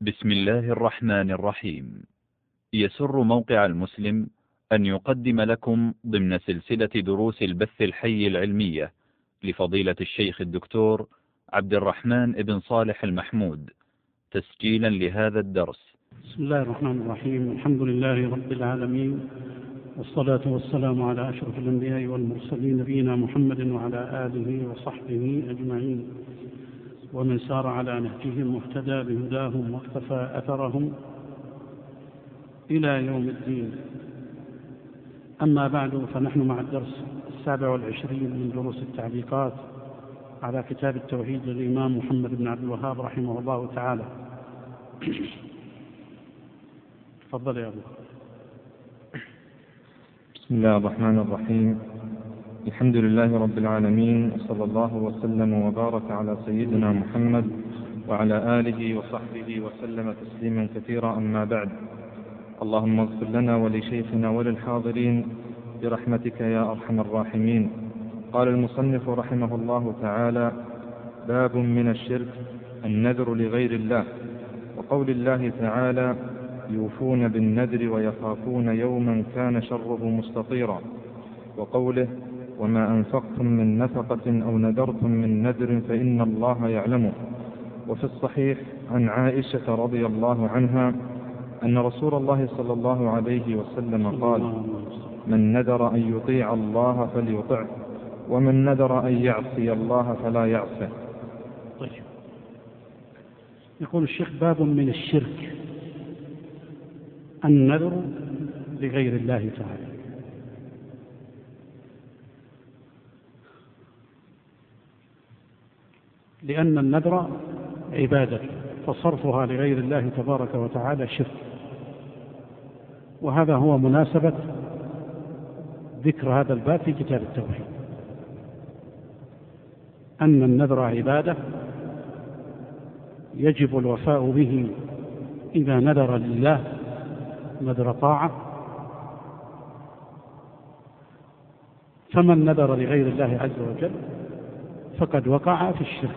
بسم الله الرحمن الرحيم. يسر موقع المسلم أن يقدم لكم ضمن سلسلة دروس البث الحي العلمية لفضيلة الشيخ الدكتور عبد الرحمن بن صالح المحمود تسجيلا لهذا الدرس. بسم الله الرحمن الرحيم. الحمد لله رب العالمين، والصلاة والسلام على أشرف الأنبياء والمرسلين نبينا محمد وعلى آله وصحبه أجمعين، ومن سار على نهجهم واهتدى بهداهم واقتفى أثرهم إلى يوم الدين. أما بعد، فنحن مع الدرس 27 من دروس التعليقات على كتاب التوحيد للإمام محمد بن عبد الوهاب رحمه الله تعالى. تفضل يا أبو. بسم الله الرحمن الرحيم. الحمد لله رب العالمين، وصلى الله وسلم وبارك على سيدنا محمد وعلى آله وصحبه وسلم تسليما كثيرا. أما بعد، اللهم اغفر لنا ولشيخنا وللحاضرين برحمتك يا أرحم الراحمين. قال المصنف رحمه الله تعالى: باب من الشرك النذر لغير الله، وقول الله تعالى: يوفون بالنذر ويخافون يوما كان شره مستطيرا، وقوله: وما أنفقتم من نفقة أو نذرتم من نذر فإن الله يعلمه. وفي الصحيح عن عائشة رضي الله عنها أن رسول الله صلى الله عليه وسلم قال: من نذر أن يطيع الله فليطعه، ومن نذر أن يعصي الله فلا يعصه. طيب، يقول الشيخ: باب من الشرك النذر لغير الله تعالى. لأن النذر عبادة، فصرفها لغير الله تبارك وتعالى شرك، وهذا هو مناسبة ذكر هذا الباب في كتاب التوحيد، أن النذر عبادة يجب الوفاء به إذا نذر لله نذر طاعة، فمن نذر لغير الله عز وجل فقد وقع في الشرك.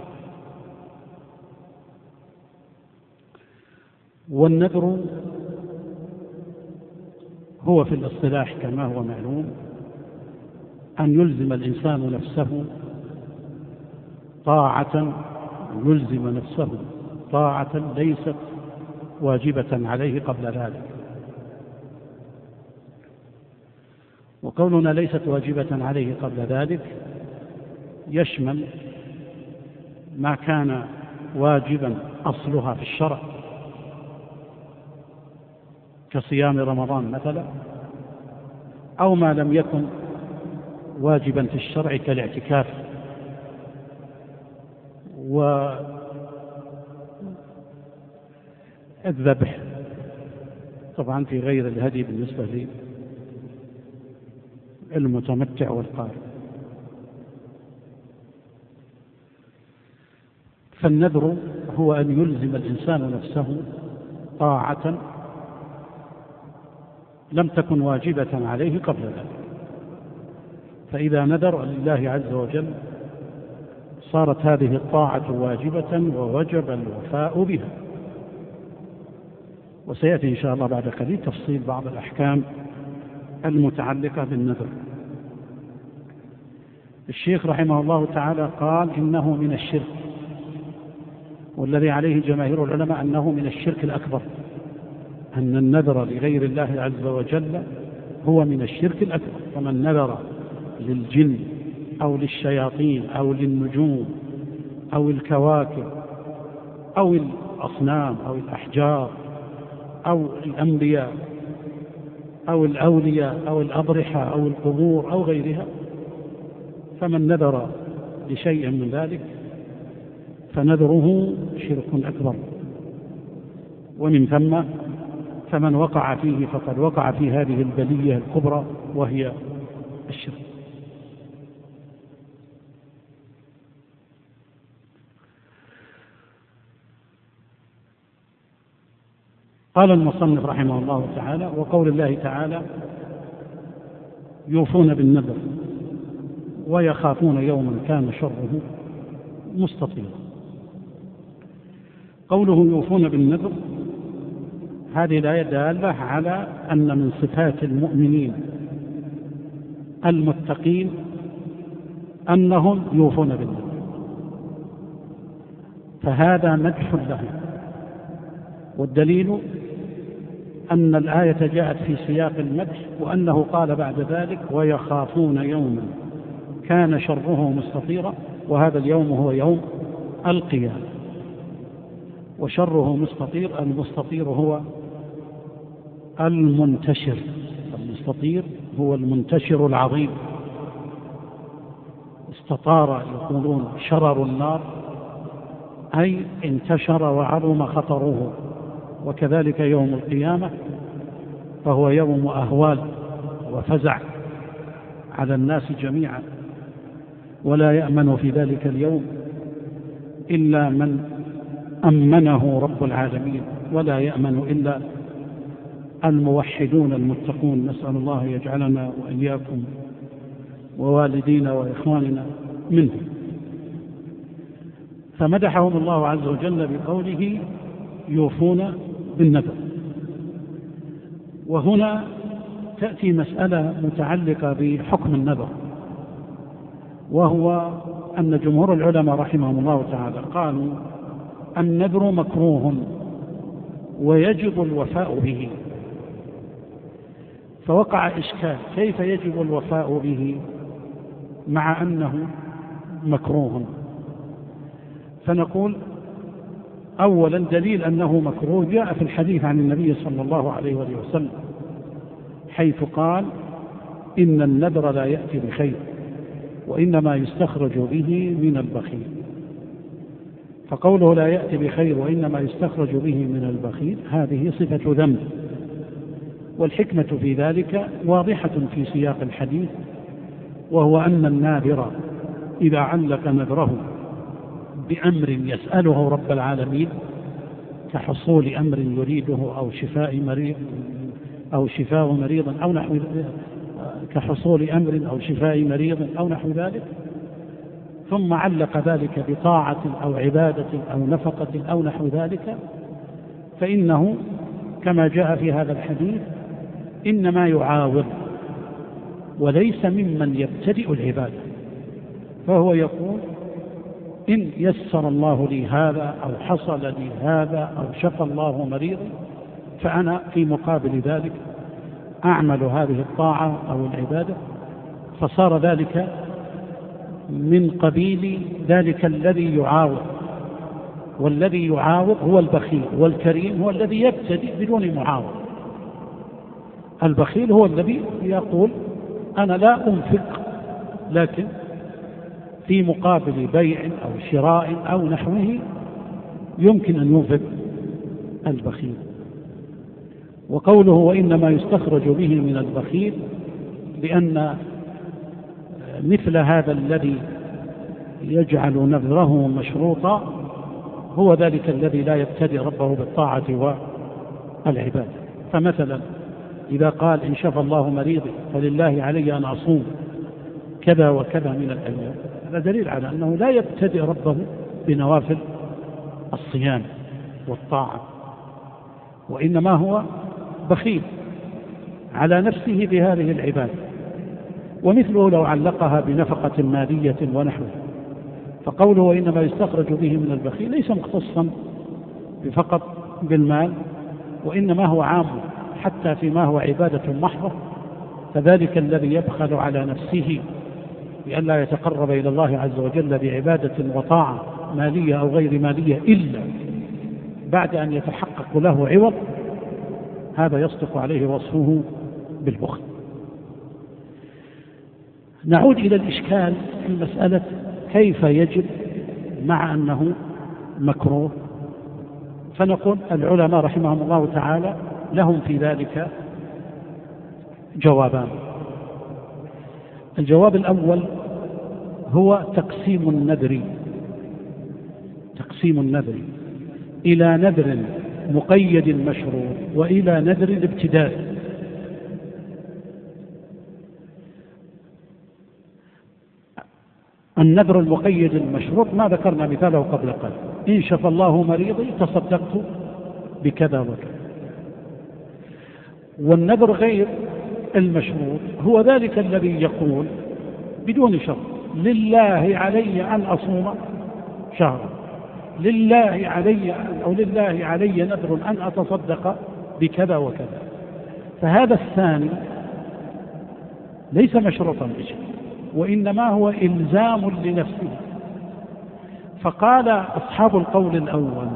والنذر هو في الاصطلاح كما هو معلوم أن يلزم الإنسان نفسه طاعة، يلزم نفسه طاعة ليست واجبة عليه قبل ذلك. وقولنا ليست واجبة عليه قبل ذلك يشمل ما كان واجبا أصلها في الشرع كصيام رمضان مثلا، أو ما لم يكن واجبا في الشرع كالاعتكاف والذبح، طبعا في غير الهدي بالنسبة للمتمتع والقارئ. فالنذر هو أن يلزم الإنسان نفسه طاعة لم تكن واجبة عليه قبل ذلك، فإذا نذر لله عز وجل صارت هذه الطاعة واجبة ووجب الوفاء بها. وسيأتي إن شاء الله بعد قليل تفصيل بعض الأحكام المتعلقة بالنذر. الشيخ رحمه الله تعالى قال: إنه من الشرك، والذي عليه جماهير العلماء أنه من الشرك الأكبر، أن النذر لغير الله عز وجل هو من الشرك الأكبر. فمن نذر للجن أو للشياطين أو للنجوم أو الكواكب أو الأصنام أو الأحجار أو الأنبياء أو الأولياء أو الأضرحة أو القبور أو غيرها، فمن نذر لشيء من ذلك فنذره شرك أكبر، ومن ثم فمن وقع فيه فقد وقع في هذه البلية الكبرى وهي الشرك. قال المصنف رحمه الله تعالى: وقول الله تعالى: يوفون بالنذر ويخافون يوما كان شره مستطيرا. قوله يوفون بالنذر، هذه الآية دالة على أن من صفات المؤمنين المتقين أنهم يوفون بالنذر، فهذا مدح لهم. والدليل أن الآية جاءت في سياق المدح، وأنه قال بعد ذلك ويخافون يوما كان شره مستطيرا، وهذا اليوم هو يوم القيامة. وشره مستطير، المستطير هو المنتشر، المستطير هو المنتشر العظيم. استطار يقولون شرر النار، أي انتشر وعظم خطره. وكذلك يوم القيامة فهو يوم أهوال وفزع على الناس جميعا، ولا يأمن في ذلك اليوم إلا من أمنه رب العالمين، ولا يأمن إلا الموحدون المتقون. نسأل الله يجعلنا وإياكم ووالدينا وإخواننا منهم. فمدحهم الله عز وجل بقوله يوفون بالنذر. وهنا تأتي مسألة متعلقة بحكم النذر، وهو أن جمهور العلماء رحمهم الله تعالى قالوا النذر مكروه ويجب الوفاء به. فوقع إشكال، كيف يجب الوفاء به مع أنه مكروه؟ فنقول أولا دليل أنه مكروه جاء في الحديث عن النبي صلى الله عليه وسلم، حيث قال إن النذر لا يأتي بخير وإنما يستخرج به من البخيل. فقوله لا يأتي بخير وإنما يستخرج به من البخيل هذه صفة ذنب، والحكمة في ذلك واضحة في سياق الحديث، وهو أن الناذر إذا علق نذره بأمر يسأله رب العالمين كحصول أمر يريده أو شفاء مريض أو نحو كحصول أمر أو شفاء مريض أو نحو ذلك، ثم علق ذلك بطاعة أو عبادة أو نفقة أو نحو ذلك، فإنه كما جاء في هذا الحديث إنما يعاوض وليس ممن يبتدئ العبادة. فهو يقول إن يسر الله لي هذا أو حصل لي هذا أو شفى الله مريضي، فأنا في مقابل ذلك أعمل هذه الطاعة أو العبادة، فصار ذلك من قبيل ذلك الذي يعاوض. والذي يعاوض هو البخيل، والكريم هو الذي يبتدئ بدون معاوض. البخيل هو الذي يقول أنا لا أنفق، لكن في مقابل بيع أو شراء أو نحوه يمكن أن ينفق البخيل. وقوله وإنما يستخرج به من البخيل، لأن مثل هذا الذي يجعل نذره مشروطا هو ذلك الذي لا يبتدئ ربه بالطاعة والعبادة. فمثلا إذا قال إن شفى الله مريضي فلله علي أن أصوم كذا وكذا من الأيام، هذا دليل على أنه لا يبتدئ ربه بنوافل الصيام والطاعة، وإنما هو بخيل على نفسه بهذه العبادة. ومثله لو علقها بنفقة مالية ونحوه. فقوله وإنما يستخرج به من البخيل ليس مختصا فقط بالمال، وإنما هو عام حتى فيما هو عبادة محضة. فذلك الذي يبخل على نفسه لئلا يتقرب إلى الله عز وجل بعبادة وطاعة مالية أو غير مالية إلا بعد أن يتحقق له عوض، هذا يصدق عليه وصفه بالبخل. نعود إلى الإشكال في مسألة كيف يجب مع أنه مكروه. فنقول العلماء رحمهم الله تعالى لهم في ذلك جوابان. الجواب الأول هو تقسيم النذر إلى نذر مقيد مشروط وإلى نذر الابتداء. النذر المقيد المشروط ما ذكرنا مثاله قبل قليل، إن شفى الله مريضي تصدقت بكذا وكذا. والنذر غير المشروط هو ذلك الذي يقول بدون شرط: لله علي أن أصوم شهرا، لله علي نذر أن أتصدق بكذا وكذا. فهذا الثاني ليس مشروطا بشيء، وإنما هو إلزام لنفسه. فقال أصحاب القول الأول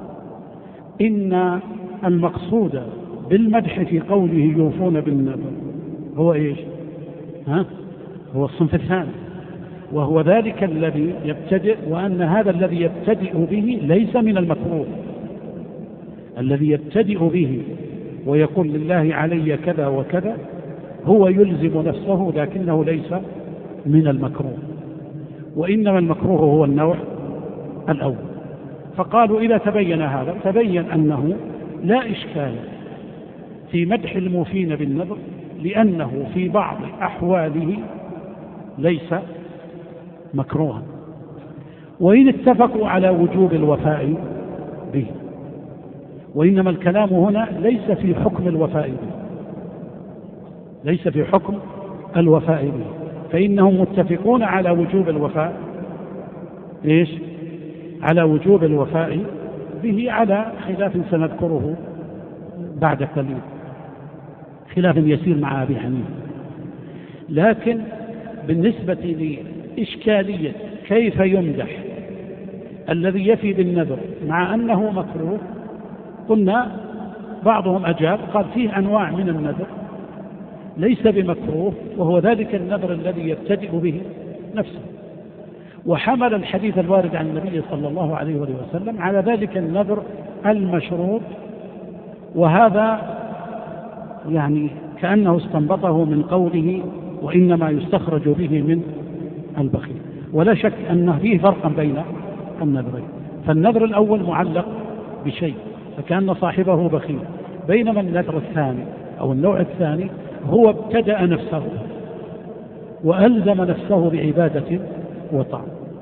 إن المقصود بالمدح في قوله يوفون بالنذر هو إيش؟ هو الصنف الثاني، وهو ذلك الذي يبتدئ، وأن هذا الذي يبتدئ به ليس من المكروه. الذي يبتدئ به ويقول لله علي كذا وكذا هو يلزم نفسه، لكنه ليس من المكروه، وإنما المكروه هو النوع الأول. فقالوا إذا تبين هذا تبين أنه لا إشكال في مدح الموفين بالنذر، لأنه في بعض أحواله ليس مكروها، وإن اتفقوا على وجوب الوفاء به. وإنما الكلام هنا ليس في حكم الوفاء به، ليس في حكم الوفاء به، فإنهم متفقون على وجوب الوفاء إيش؟ على وجوب الوفاء به، على خلاف سنذكره بعد قليل، خلاف يسير مع أبي حنيفة. لكن بالنسبة لإشكالية كيف يمدح الذي يفي بالنذر مع أنه مكروه، قلنا بعضهم أجاب قال فيه أنواع من النذر ليس بمكروه، وهو ذلك النذر الذي يبتدئ به نفسه، وحمل الحديث الوارد عن النبي صلى الله عليه وسلم على ذلك النذر المشروط. وهذا يعني كأنه استنبطه من قوله وإنما يستخرج به من البخيل. ولا شك أن فيه فرقا بين النذرين، فالنذر الأول معلق بشيء فكأن صاحبه بخيل، بينما النذر الثاني أو النوع الثاني هو ابتدأ نفسه وألزم نفسه بعبادة وطاعة.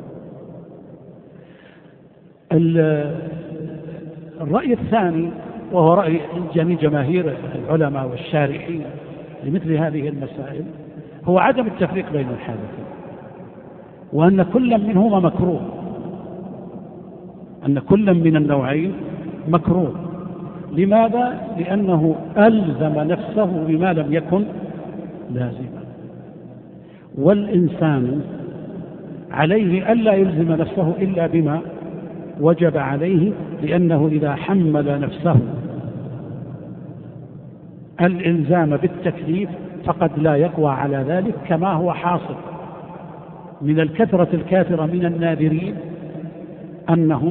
الرأي الثاني وهو رأي جماهير العلماء والشارحين لمثل هذه المسائل هو عدم التفريق بين الحالتين، وأن كل منهما مكروه، أن كل من النوعين مكروه. لماذا؟ لأنه ألزم نفسه بما لم يكن لازما، والإنسان عليه ألا يلزم نفسه إلا بما وجب عليه، لأنه إذا حمل نفسه الإلزام بالتكليف فقد لا يقوى على ذلك، كما هو حاصل من الكثرة الكاثرة من الناذرين أنهم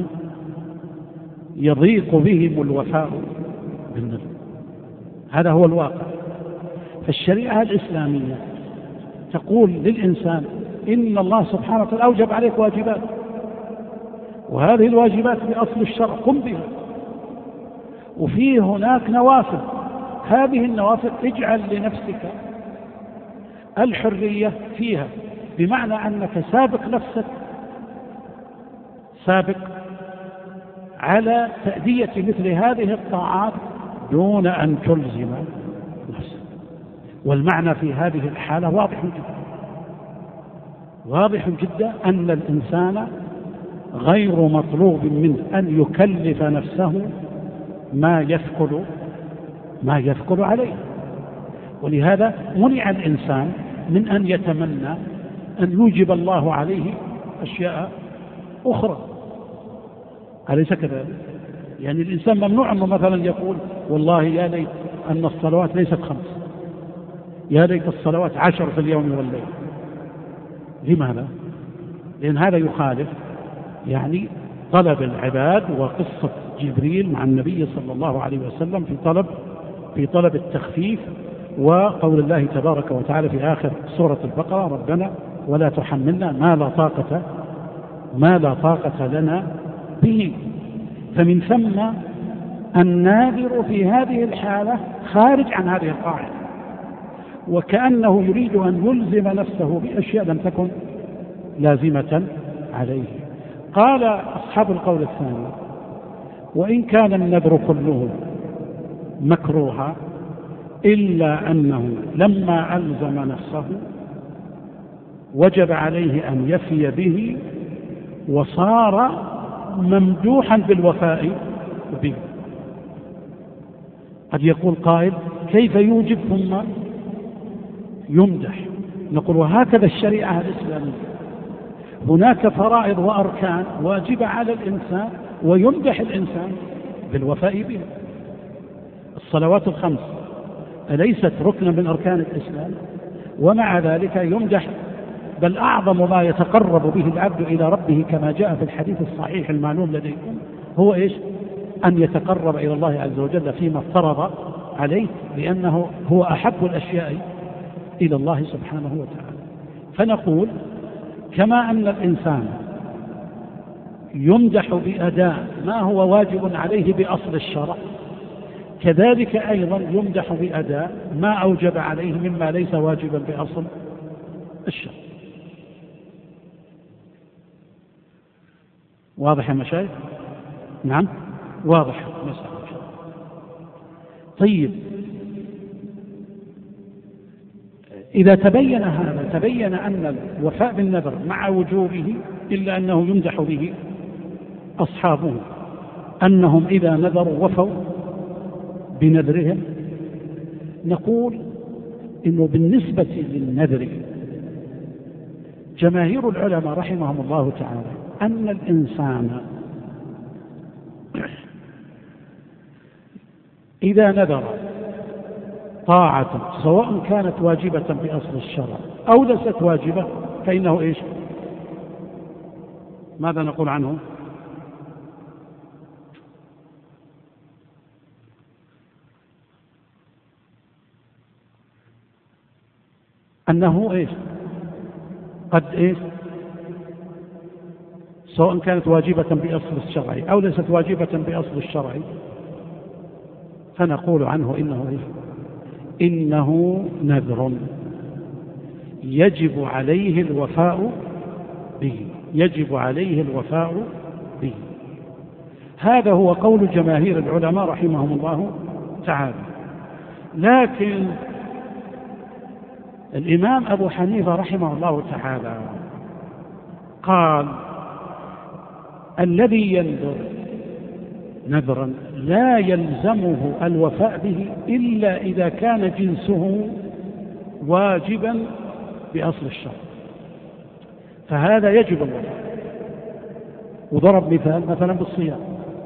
يضيق بهم الوفاء بالنذر. هذا هو الواقع. فالشريعة الإسلامية تقول للإنسان إن الله سبحانه وتعالى أوجب عليك واجبات، وهذه الواجبات بأصل الشرع قم بها، وفيه هناك نوافل، هذه النوافل اجعل لنفسك الحرية فيها، بمعنى أنك سابق نفسك، سابق على تأدية مثل هذه الطاعات دون أن تلزم نفسك. والمعنى في هذه الحالة واضح جدا، واضح جدا أن الإنسان غير مطلوب منه أن يكلف نفسه ما يثقل عليه. ولهذا منع الإنسان من أن يتمنى أن يوجب الله عليه أشياء أخرى، أليس كذلك؟ يعني الإنسان ممنوع أنه مثلا يقول والله يا ليت أن الصلوات ليست 5، يا ليت الصلوات 10 في اليوم والليل. لماذا؟ لأن هذا يخالف يعني طلب العباد، وقصة جبريل مع النبي صلى الله عليه وسلم في طلب التخفيف، وقول الله تبارك وتعالى في آخر سورة البقرة ربنا ولا تحملنا ما لا طاقة لنا به. فمن ثم الناذر في هذه الحالة خارج عن هذه القاعدة، وكأنه يريد أن يلزم نفسه بأشياء لم تكن لازمة عليه. قال أصحاب القول الثاني: وإن كان النذر كله مكروها إلا أنه لما ألزم نفسه وجب عليه أن يفي به وصار ممدوحا بالوفاء به. قد يقول قائل: كيف يوجب ثم يمدح؟ نقول: وهكذا الشريعة الإسلامية، هناك فرائض وأركان واجبة على الإنسان ويمدح الإنسان بالوفاء بها. الصلوات الخمس أليست ركنا من أركان الإسلام؟ ومع ذلك يمدح، بل أعظم ما يتقرب به العبد إلى ربه كما جاء في الحديث الصحيح المعلوم لديكم هو إيش؟ أن يتقرب إلى الله عز وجل فيما افترض عليه، لأنه هو أحب الأشياء إلى الله سبحانه وتعالى. فنقول: كما أن الإنسان يمدح بأداء ما هو واجب عليه بأصل الشرع، كذلك أيضا يمدح بأداء ما أوجب عليه مما ليس واجبا بأصل الشرع. واضح يا مشايخ؟ نعم واضح. طيب، إذا تبين هذا، تبين أن الوفاء بالنذر مع وجوبه إلا أنه يمدح به أصحابه أنهم إذا نذروا وفوا بنذرهم. نقول إنه بالنسبة للنذر جماهير العلماء رحمهم الله تعالى أن الإنسان إذا نذر طاعة سواء كانت واجبة بأصل الشرع أو ليست واجبة فإنه إيش؟ ماذا نقول عنه؟ أنه إيش؟ قد إيش؟ سواء كانت واجبة بأصل الشرع أو ليست واجبة بأصل الشرع، فنقول عنه إنه إيش؟ إنه نذر يجب عليه الوفاء به، يجب عليه الوفاء به. هذا هو قول جماهير العلماء رحمهم الله تعالى. لكن الإمام أبو حنيفة رحمه الله تعالى قال: الذي ينذر نذرا لا يلزمه الوفاء به إلا إذا كان جنسه واجبا بأصل الشرع، فهذا يجب الوفاء. وضرب مثلا بالصيام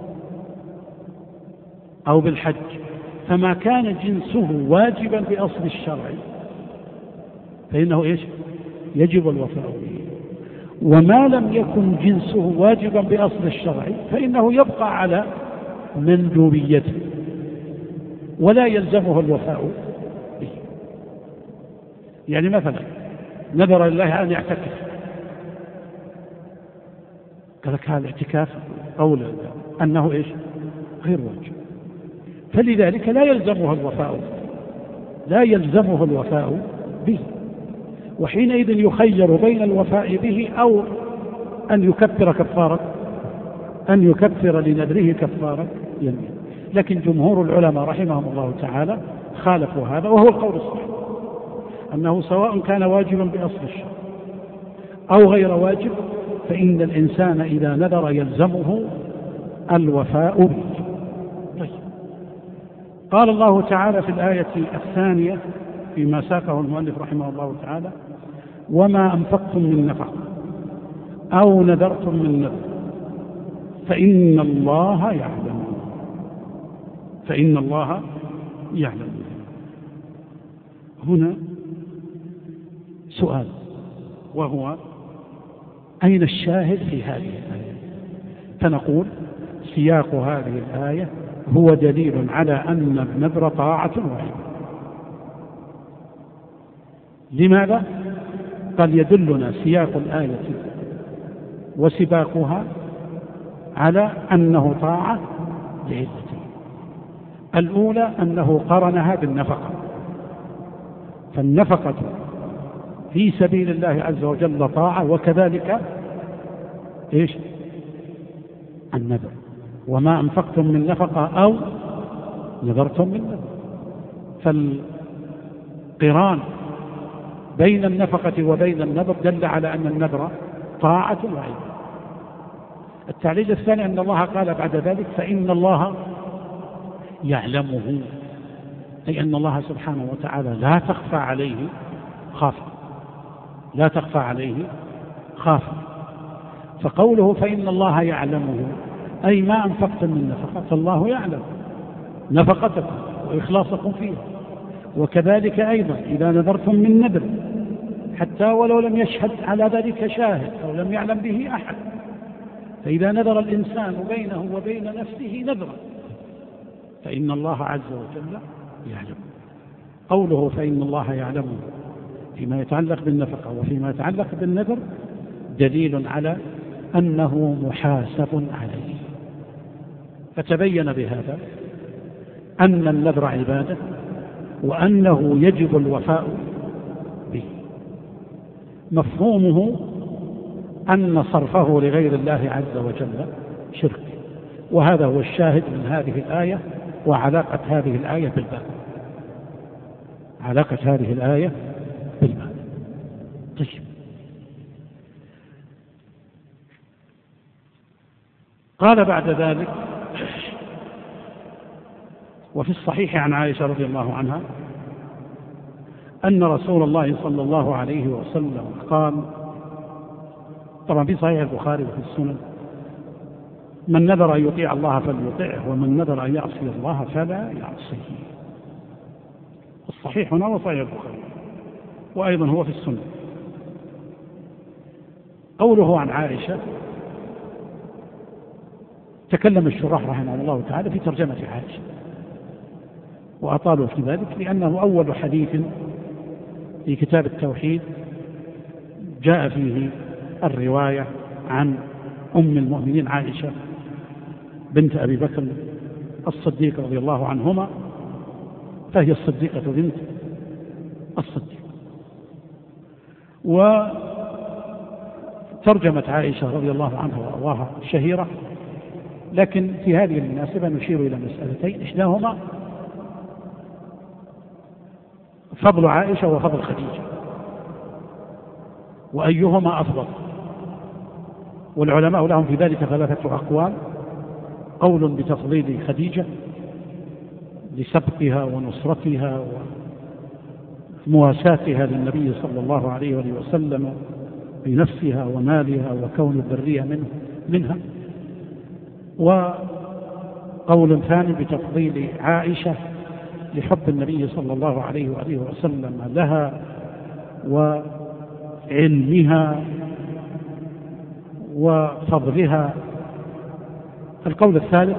أو بالحج، فما كان جنسه واجبا بأصل الشرع فإنه إيش؟ يجب الوفاء به. وما لم يكن جنسه واجبا بأصل الشرع فإنه يبقى على مندوبيته ولا يلزمه الوفاء به. يعني مثلا نذر لله أن يعتكف، قال لك هذا الاعتكاف قولا أنه إيش؟ غير واجب، فلذلك لا يلزمه الوفاء به. وحينئذ يخير بين الوفاء به أو أن يكفر لنذره كفارة يمين. لكن جمهور العلماء رحمهم الله تعالى خالفوا هذا، وهو القول الصحيح أنه سواء كان واجبا بأصل الشرع أو غير واجب فإن الإنسان إذا نذر يلزمه الوفاء به. طيب. قال الله تعالى في الآية الثانية فيما ساقه المؤلف رحمه الله تعالى: وما أنفقتم من نفقة أو نذرتم من نذر فإن الله يعلم. هنا سؤال، وهو: أين الشاهد في هذه الآية؟ فنقول: سياق هذه الآية هو دليل على أن النذر طاعة واجبة. لماذا؟ قال: يدلنا سياق الآية وسباقها على أنه طاعة لعدتين. الأولى أنه قرنها بالنفقة، فالنفقة في سبيل الله عز وجل طاعة، وكذلك إيش؟ النذر. وما أنفقتم من نفقة أو نذرتم من نذر، فالقران بين النفقة وبين النذر دل على أن النذر طاعة وعبادة. التعليل الثاني أن الله قال بعد ذلك فإن الله يعلمه، أي أن الله سبحانه وتعالى لا تخفى عليه خافة، لا تخفى عليه خافة. فقوله فإن الله يعلمه أي ما أنفقتم من نفقة فالله يعلم نفقتكم وإخلاصكم فيها. وكذلك أيضا إذا نذرتم من نذر حتى ولو لم يشهد على ذلك شاهد أو لم يعلم به أحد، فإذا نذر الإنسان بينه وبين نفسه نذرا فإن الله عز وجل يعلم. قوله فإن الله يعلمه فيما يتعلق بالنفقة وفيما يتعلق بالنذر دليل على أنه محاسب عليه. فتبين بهذا أن النذر عبادة وأنه يجب الوفاء به. مفهومه أن صرفه لغير الله عز وجل شرك، وهذا هو الشاهد من هذه الآية وعلاقة هذه الآية بالباب، علاقة هذه الآية بالباب. طيب، قال بعد ذلك وفي الصحيح عن عائشة رضي الله عنها أن رسول الله صلى الله عليه وسلم قال، طبعا في صحيح البخاري وفي السنن: من نذر أن يطيع الله فليطيعه ومن نذر أن يعصي الله فلا يعصيه. الصحيح هنا وصحيح البخاري، وأيضا هو في السنن. قوله عن عائشة، تكلم الشراح رحمه الله تعالى في ترجمة عائشة وأطالوا في ذلك لأنه أول حديث في كتاب التوحيد جاء فيه الرواية عن أم المؤمنين عائشة بنت أبي بكر الصديق رضي الله عنهما، فهي الصديقة بنت الصديق. وترجمة عائشة رضي الله عنها وأرضاها شهيرة، لكن في هذه المناسبة نشير إلى مسألتين: إحداهما فضل عائشة وفضل خديجة، وأيهما أفضل. والعلماء لهم في ذلك ثلاثة أقوال: قول بتفضيل خديجة لسبقها ونصرتها ومواساتها للنبي صلى الله عليه وسلم بنفسها ومالها وكون الذرية منها، وقول ثاني بتفضيل عائشة لحب النبي صلى الله عليه وسلم لها وعلمها وفضلها. القول الثالث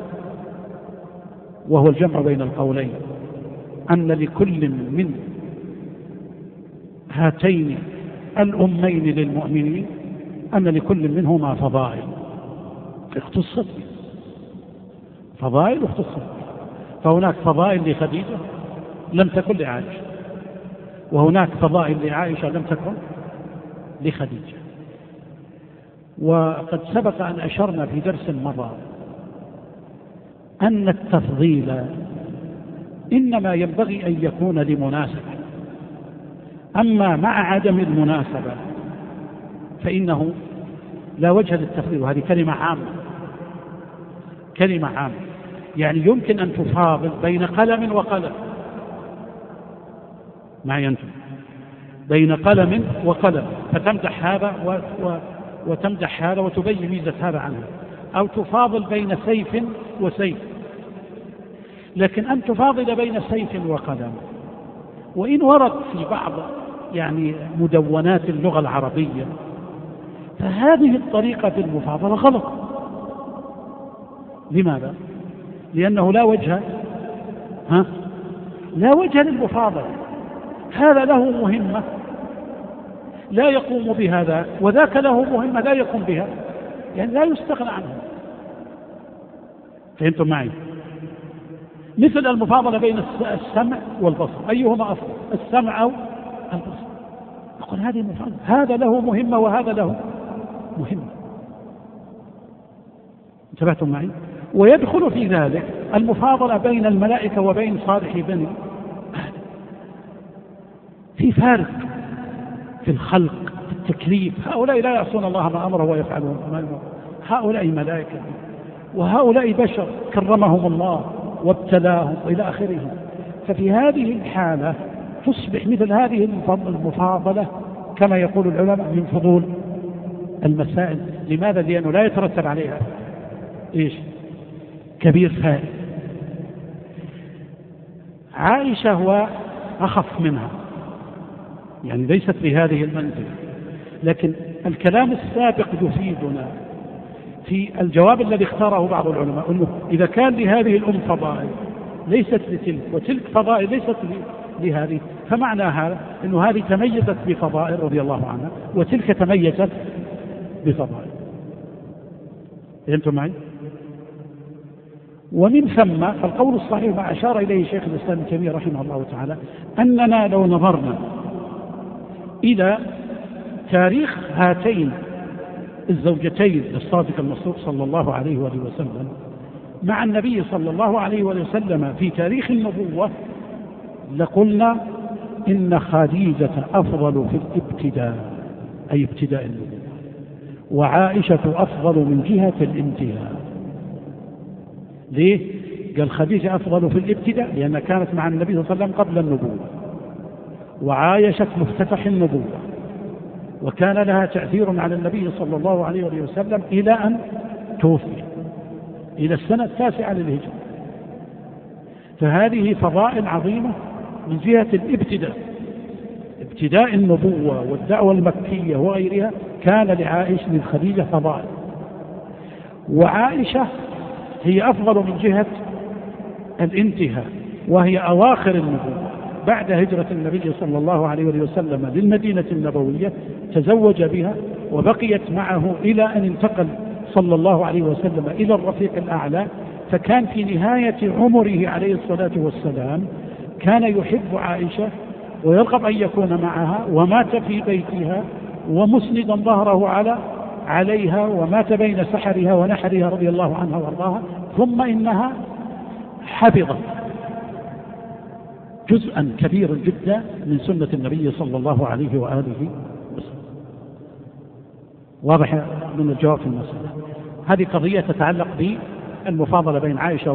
وهو الجمع بين القولين أن لكل من هاتين الأمين للمؤمنين أن لكل منهما فضائل اختصت، فضائل اختصت. فهناك فضائل لخديجة لم تكن لعائشة، وهناك فضائل لعائشة لم تكن لخديجة. وقد سبق أن أشرنا في درس مضى أن التفضيل إنما ينبغي أن يكون لمناسبة، أما مع عدم المناسبة فإنه لا وجه للتفضيل. وهذه كلمة عامة، كلمة عامة، يعني يمكن أن تفاضل بين قلم وقلم، ما ينفع بين قلم وقلم فتمدح هذا وتمدح هذا وتبين ميزة هذا عنها، أو تفاضل بين سيف وسيف. لكن أن تفاضل بين سيف وقلم، وإن ورد في بعض يعني مدونات اللغة العربية فهذه الطريقة في المفاضلة غلط. لماذا؟ لأنه لا وجه للمفاضلة. هذا له مهمة لا يقوم بها، وذاك له مهمة لا يقوم بها، يعني لا يستغنى عنها. فهمتم معي؟ مثل المفاضلة بين السمع والبصر، أيهما أفضل، السمع أو البصر؟ أقول هذه مفاضلة، هذا له مهمة وهذا له مهمة. انتبهتم معي؟ ويدخل في ذلك المفاضلة بين الملائكة وبين صالح بني آدم. في فارق في الخلق، في التكليف. هؤلاء لا يعصون الله ما أمره ويفعلون ما يؤمرون. هؤلاء ملائكة وهؤلاء بشر كرمهم الله وابتلاهم إلى آخره. ففي هذه الحالة تصبح مثل هذه المفاضلة كما يقول العلماء من فضول المسائل. لماذا؟ لأنه لا يترتب عليها كبير فائد. عائشة هو أخف منها، يعني ليست بهذه المنزلة، لكن الكلام السابق يفيدنا في الجواب الذي اختاره بعض العلماء أنه إذا كان لهذه الأم فضائل ليست لتلك، وتلك فضائل ليست لهذه، فمعنى هذا أنه هذه تميزت بفضائل رضي الله عنها وتلك تميزت بفضائل. فهمتم معي؟ ومن ثم القول الصحيح ما أشار إليه شيخ الإسلام ابن تيمية رحمه الله تعالى أننا لو نظرنا إلى تاريخ هاتين الزوجتين للصادق المصدوق صلى الله عليه وآله وسلم مع النبي صلى الله عليه وآله وسلم في تاريخ النبوة لقلنا إن خديجة أفضل في الابتداء، أي ابتداء النبوة، وعائشة أفضل من جهة الانتهاء. ليه؟ قال خديجة أفضل في الابتداء لأنها كانت مع النبي صلى الله عليه وسلم قبل النبوة، وعايشت مفتتح النبوة، وكان لها تأثير على النبي صلى الله عليه وسلم إلى أن توفي، إلى السنة 9 للهجرة. فهذه فضائل عظيمة من جهة الابتداء، ابتداء النبوة والدعوة المكية وغيرها كان لعائشة للخديجة فضائل. وعائشة هي أفضل من جهة الانتهاء، وهي أواخر النبوة بعد هجرة النبي صلى الله عليه وسلم للمدينة النبوية، تزوج بها وبقيت معه إلى أن انتقل صلى الله عليه وسلم إلى الرفيق الأعلى. فكان في نهاية عمره عليه الصلاة والسلام كان يحب عائشة ويرغب أن يكون معها، ومات في بيتها ومسندا ظهره عليها، ومات بين سحرها ونحرها رضي الله عنها وارضاها. ثم إنها حفظت جزءا كبيرا جدا من سنة النبي صلى الله عليه وآله وسلم. واضح من الجواب في المسألة. هذه قضية تتعلق بالمفاضلة بين عائشة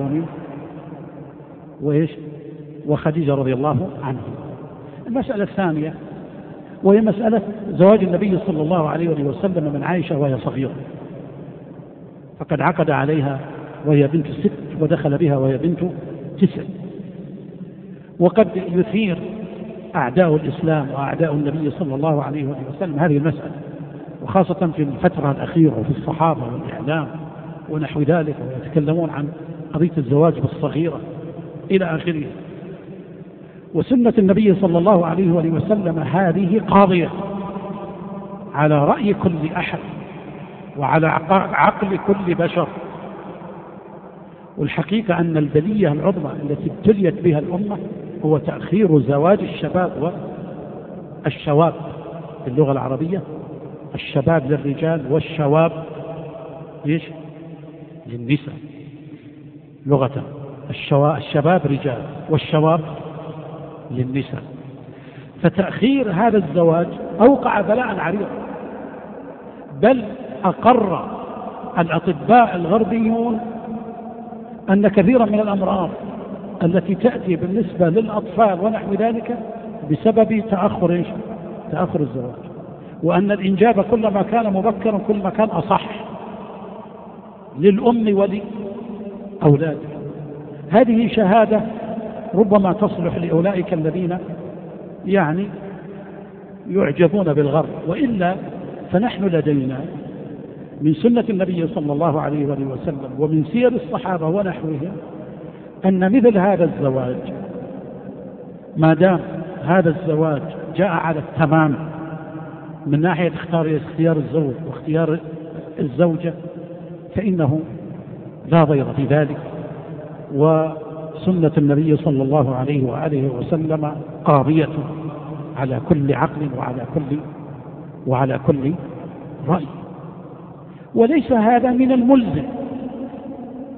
وخديجة رضي الله عنها. المسألة الثانية وهي مسألة زواج النبي صلى الله عليه وسلم من عائشة وهي صغيرة، فقد عقد عليها وهي بنت 6 ودخل بها وهي بنت 9. وقد يثير أعداء الإسلام وأعداء النبي صلى الله عليه وسلم هذه المسألة، وخاصة في الفترة الأخيرة وفي الصحابة والإعلام ونحو ذلك، ويتكلمون عن قضية الزواج بالصغيرة إلى آخره. وسنة النبي صلى الله عليه وسلم هذه قاضية على رأي كل أحد وعلى عقل كل بشر. والحقيقة أن البلية العظمى التي ابتليت بها الأمة هو تأخير زواج الشباب والشواب في اللغة العربية. الشباب للرجال والشواب للنساء لغة. الشباب رجال والشواب للنساء. فتأخير هذا الزواج أوقع بلاء عريضا، بل أقر الأطباء الغربيون أن كثيرا من الأمراض التي تأتي بالنسبة للأطفال ونحو ذلك بسبب تأخر الزواج، وأن الإنجاب كلما كان مبكرا كلما كان أصح للأم ولأولادها. هذه شهادة ربما تصلح لأولئك الذين يعجبون بالغرب، وإلا فنحن لدينا من سنة النبي صلى الله عليه وسلم ومن سير الصحابة ونحوهم أن مثل هذا الزواج ما دام هذا الزواج جاء على التمام من ناحية اختيار الزوج واختيار الزوجة فإنه لا ضير في ذلك. وسنة النبي صلى الله عليه وآله وسلم قاضية على كل عقل وعلى كل رأي. وليس هذا من الملزم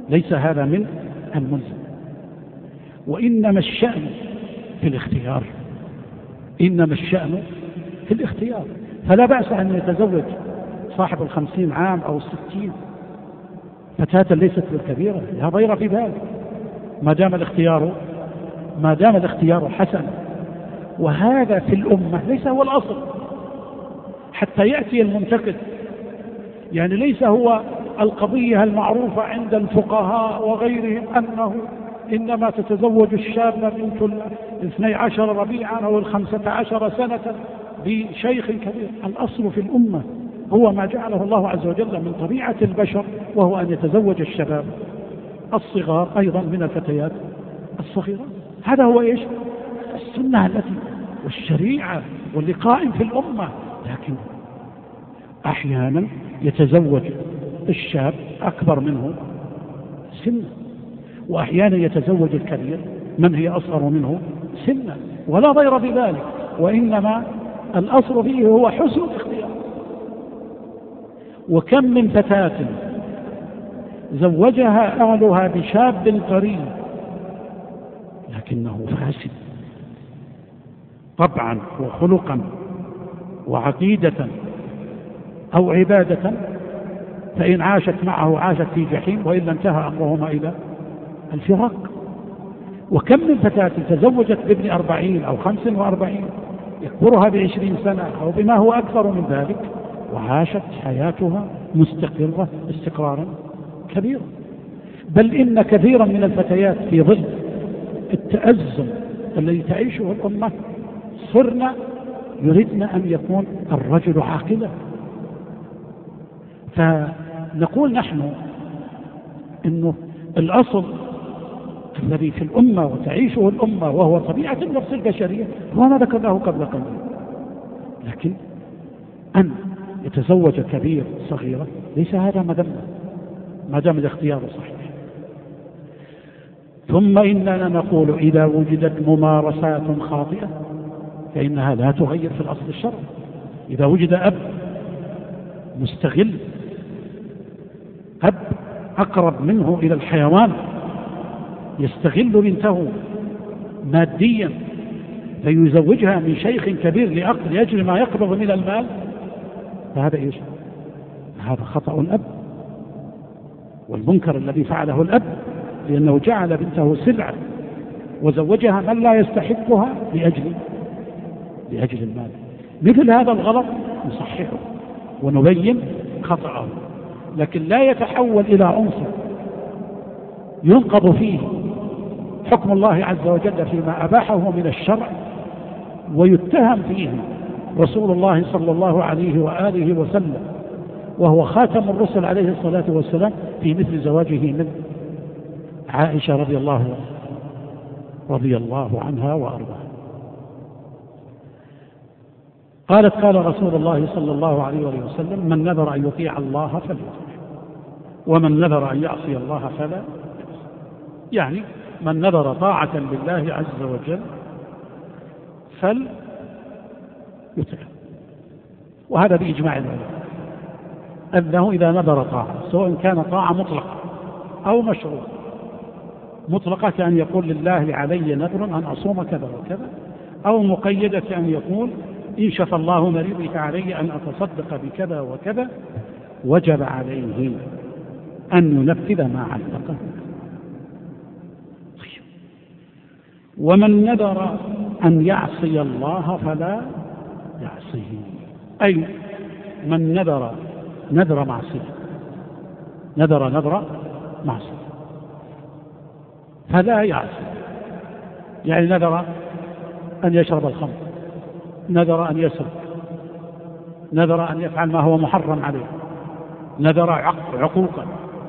ليس هذا من الملزم. وإنما الشأن في الاختيار، إنما الشأن في الاختيار. فلا بأس أن يتزوج صاحب 50 عام أو 60 فتاة ليست بالكبيرة، لا ضير في ذلك ما دام الاختيار حسن. وهذا في الأمة ليس هو الأصل حتى يأتي المنتقد، يعني ليس هو القضية المعروفة عند الفقهاء وغيرهم أنه إنما تتزوج الشابة بنت 12 ربيعا أو 15 سنة بشيخ كبير. الأصل في الأمة هو ما جعله الله عز وجل من طبيعة البشر، وهو أن يتزوج الشباب الصغار أيضا من الفتيات الصغيرة. هذا هو إيش؟ السنة التي والشريعة واللي قائم في الأمة. لكن أحيانا يتزوج الشاب أكبر منه سنا، وأحيانا يتزوج الكبير من هي أصغر منه سنا، ولا ضير بذلك، وإنما الأصل فيه هو حسن الاختيار. وكم من فتاة زوجها أهلها بشاب قريب لكنه فاسد طبعا وخلقا وعقيدة أو عبادة، فإن عاشت معه عاشت في جحيم، وإلا انتهى أمرهما إلى الفراق. وكم من فتاة تزوجت بابن 40 أو 45 يكبرها ب20 سنة أو بما هو أكثر من ذلك، وعاشت حياتها مستقرة استقرارا كبيرا. بل إن كثيرا من الفتيات في ظل التأزم الذي تعيشه الأمة صرنا يريدن أن يكون الرجل عاقلا. فنقول نحن إنه الأصل الذي في الأمة وتعيشه الأمة وهو طبيعة النفس البشرية هو ما ذكرناه قبل قليل. لكن أن يتزوج كبير صغيرة ليس هذا مذمة ما دام الاختيار صحيح. ثم إننا نقول إذا وجدت ممارسات خاطئة فإنها لا تغير في الأصل الشرعي. إذا وجد أب مستغل، أب أقرب منه إلى الحيوان، يستغل بنته ماديا فيزوجها من شيخ كبير لأجل ما يقبض من المال، فهذا إيش؟ هذا خطأ الأب والمنكر الذي فعله الأب، لأنه جعل بنته سلعة وزوجها من لا يستحقها لأجل المال. مثل هذا الغلط نصححه ونبين خطأه، لكن لا يتحول إلى عنصر ينقض فيه حكم الله عز وجل فيما أباحه من الشرع، ويتهم فيه رسول الله صلى الله عليه وآله وسلم وهو خاتم الرسل عليه الصلاة والسلام في مثل زواجه من عائشة رضي الله عنها وأرضاها. قالت قال رسول الله صلى الله عليه وسلم: من نذر أن يطيع الله فليطيع، ومن نذر أن يعصي الله فلا. يعني من نذر طاعة لله عز وجل فليطيع. وهذا بإجماع العلماء أنه إذا نذر طاعة، سواء كان طاعة مطلقة أو مشروع. مطلقة كأن يقول لله علي نذر أن أصوم كذا وكذا، أو مقيدة كأن يقول إن شفى الله مريضي فعلي أن أتصدق بكذا وكذا، وجب عليه أن ينفذ ما علقه. ومن نذر أن يعصي الله فلا يعصيه، أي من نذر معصية، نذر معصية فلا يعصي. يعني نذر أن يشرب الخمر، نذر أن يسرق، نذر أن يفعل ما هو محرم عليه، نذر عقوقا.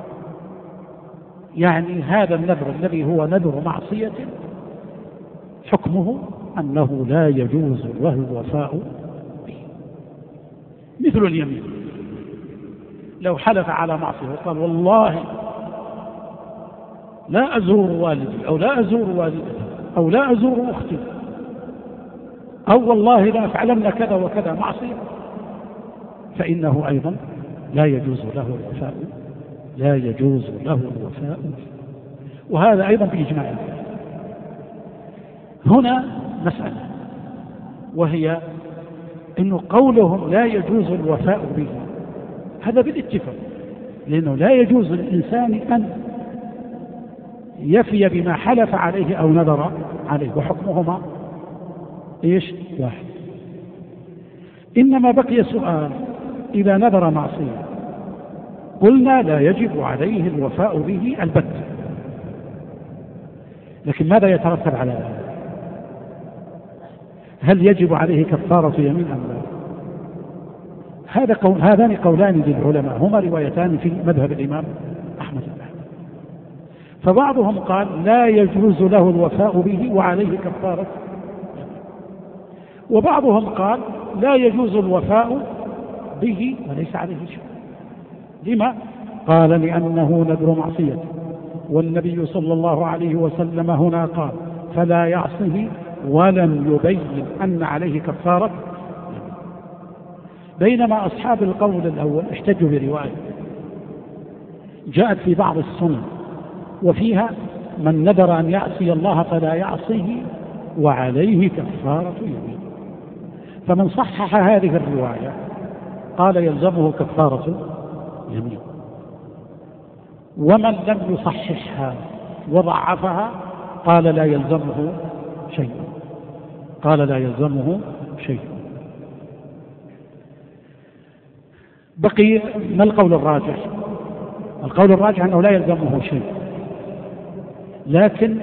يعني هذا النذر الذي هو نذر معصية حكمه أنه لا يجوز له الوفاء به. مثل اليمين، لو حلف على معصية وقال والله لا أزور والدي أو لا أزور والدتي أو لا أزور أختي أو والله لا أفعلن كذا وكذا معصية، فإنه أيضا لا يجوز له الوفاء لا يجوز له الوفاء به، وهذا أيضا بإجماع. هنا مسألة، وهي أنه قولهم لا يجوز الوفاء به هذا بالاتفاق، لأنه لا يجوز للإنسان أن يفي بما حلف عليه أو نذر عليه، وحكمهما إيش؟ واحد. إنما بقي سؤال: إذا نذر معصية قلنا لا يجب عليه الوفاء به البتة، لكن ماذا يترتب على ذلك؟ هل يجب عليه كفارة يمين أم لا؟ هذان قولان للعلماء، هما روايتان في مذهب الإمام أحمد بن حنبل. فبعضهم قال لا يجوز له الوفاء به وعليه كفارة، وبعضهم قال لا يجوز الوفاء به وليس عليه شيء. لما؟ قال لأنه نذر معصية، والنبي صلى الله عليه وسلم هنا قال فلا يعصه، ولم يبين أن عليه كفارة. بينما أصحاب القول الأول احتجوا برواية جاءت في بعض السنن وفيها من نذر أن يعصي الله فلا يعصيه وعليه كفارة يمين. فمن صحح هذه الرواية قال يلزمه كفارة يمين، ومن لم يصححها وضعفها قال لا يلزمه شيء، قال لا يلزمه شيء. بقي ما القول الراجح؟ القول الراجح أنه لا يلزمه شيء، لكن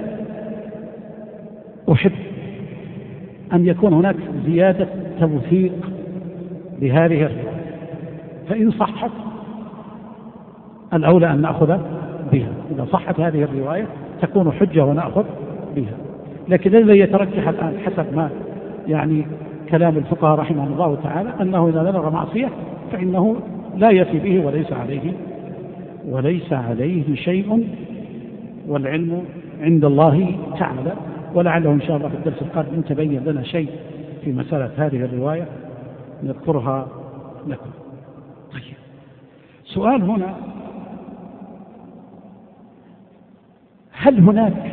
أحب أن يكون هناك زيادة توثيق لهذه الرواية، فإن صحت الأولى أن نأخذ بها، إذا صحت هذه الرواية تكون حجة ونأخذ بها. لكن الذي يترجح الآن حسب ما يعني كلام الفقهاء رحمهم الله تعالى أنه إذا نذر معصية فإنه لا يفي به وليس عليه شيء، والعلم عند الله تعالى. ولعله إن شاء الله في الدرس القادم تبين لنا شيء في مسألة هذه الرواية نذكرها لكم. طيب، سؤال هنا: هل هناك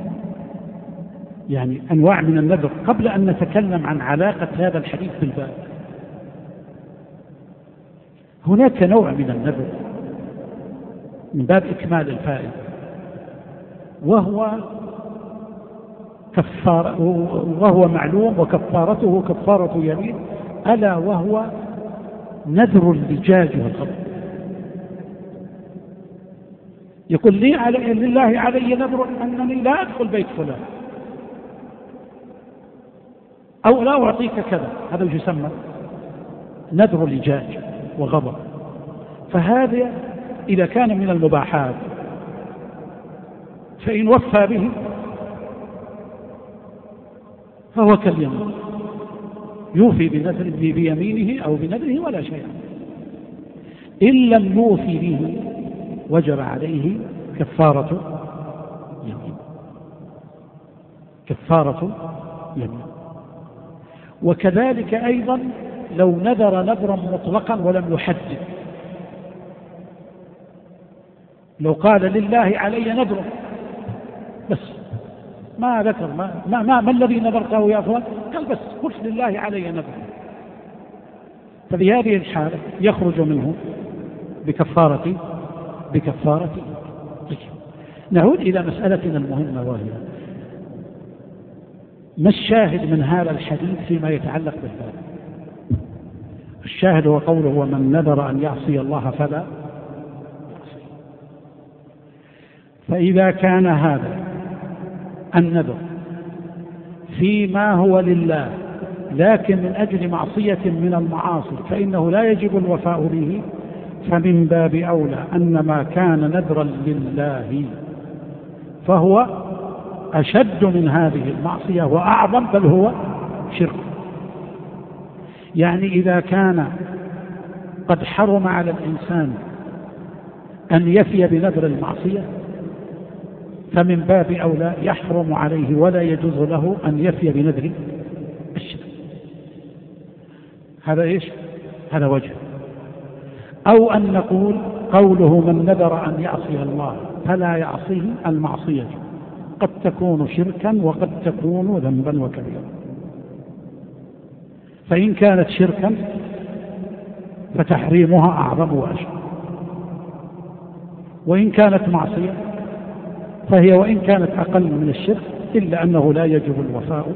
يعني أنواع من النذر قبل أن نتكلم عن علاقة هذا الحديث بالباب؟ هناك نوع من النذر من باب إكمال الفائدة، وهو معلوم وكفارته كفارة يمين، ألا وهو نذر اللجاج والغضب. يقول لله علي نذر أنني لا أدخل بيت فلان، أو لا أعطيك كذا، هذا يسمى نذر لجاج وغضب. فهذا إذا كان من المباحات فإن وفى به فهو كاليمين، يوفي بيمينه أو بنذره ولا شيء. إن لم يوفي به وجب عليه كفارة يمين. وكذلك أيضا لو نذر نذرا مطلقا ولم يحدد، لو قال لله علي نذر بس ما ذكر ما الذي نذرته يا أخوان، قال بس قلت لله علي نذر، فبهذه الحالة يخرج منه بكفارة. نعود إلى مسألتنا المهمة، وهي ما الشاهد من هذا الحديث فيما يتعلق بالباب؟ الشاهد هو قوله: ومن نذر أن يعصي الله فلا يعصي. فإذا كان هذا النذر فيما هو لله لكن من أجل معصية من المعاصي فإنه لا يجب الوفاء به، فمن باب أولى أن ما كان نذرا لله فهو أشد من هذه المعصية وأعظم، بل هو شرك. يعني إذا كان قد حرم على الإنسان أن يفي بنذر المعصية فمن باب أولى يحرم عليه ولا يجوز له أن يفي بنذر الشرك. هذا إيش؟ هذا وجه. أو أن نقول فقوله من نذر أن يعصي الله فلا يعصيه، المعصية قد تكون شركا وقد تكون ذنبا وكبيرا. فإن كانت شركا فتحريمها أعظم وأشد، وإن كانت معصية فهي وإن كانت أقل من الشرك إلا أنه لا يجب الوفاء.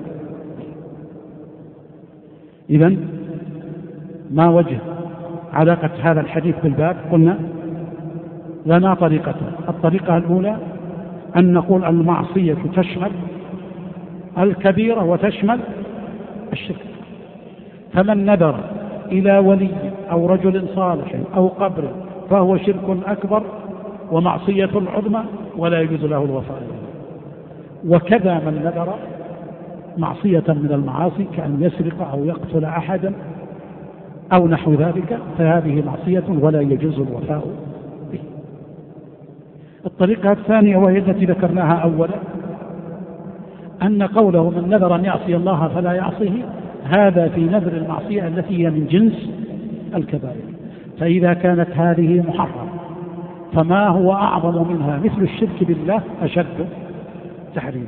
إذن ما وجه علاقة هذا الحديث بالباب؟ قلنا لنا طريقتان. الطريقة الأولى أن نقول المعصية تشمل الكبيرة وتشمل الشرك، فمن نذر إلى ولي أو رجل صالح أو قبر فهو شرك أكبر ومعصية عظمى ولا يجوز له الوفاء. وكذا من نذر معصية من المعاصي كأن يسرق أو يقتل أحدا أو نحو ذلك فهذه معصية ولا يجوز الوفاء به. الطريقة الثانية وهي التي ذكرناها أولا أن قوله من نذر أن يعصي الله فلا يعصيه هذا في نذر المعصية التي هي من جنس الكبائر، فإذا كانت هذه محرمة فما هو أعظم منها مثل الشرك بالله أشد تحريما.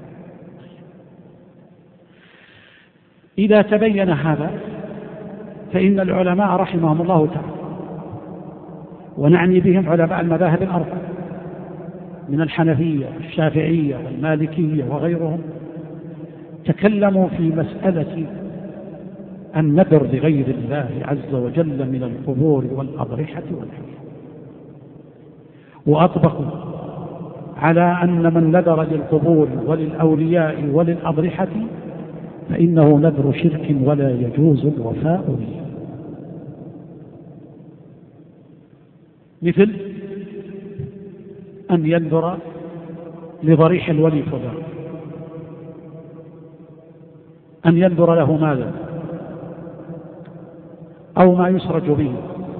إذا تبين هذا فإن العلماء رحمهم الله تعالى، ونعني بهم علماء المذاهب الأربعة من الحنفية والشافعية والمالكية وغيرهم، تكلموا في مسألة النذر لغير الله عز وجل من القبور والأضرحة والحجر، وأطبقوا على أن من نذر للقبور وللأولياء وللأضرحة فإنه نذر شرك ولا يجوز الوفاء به، مثل أن ينذر لضريح الولي فلان، أن ينذر له مالا أو ما يسرج به،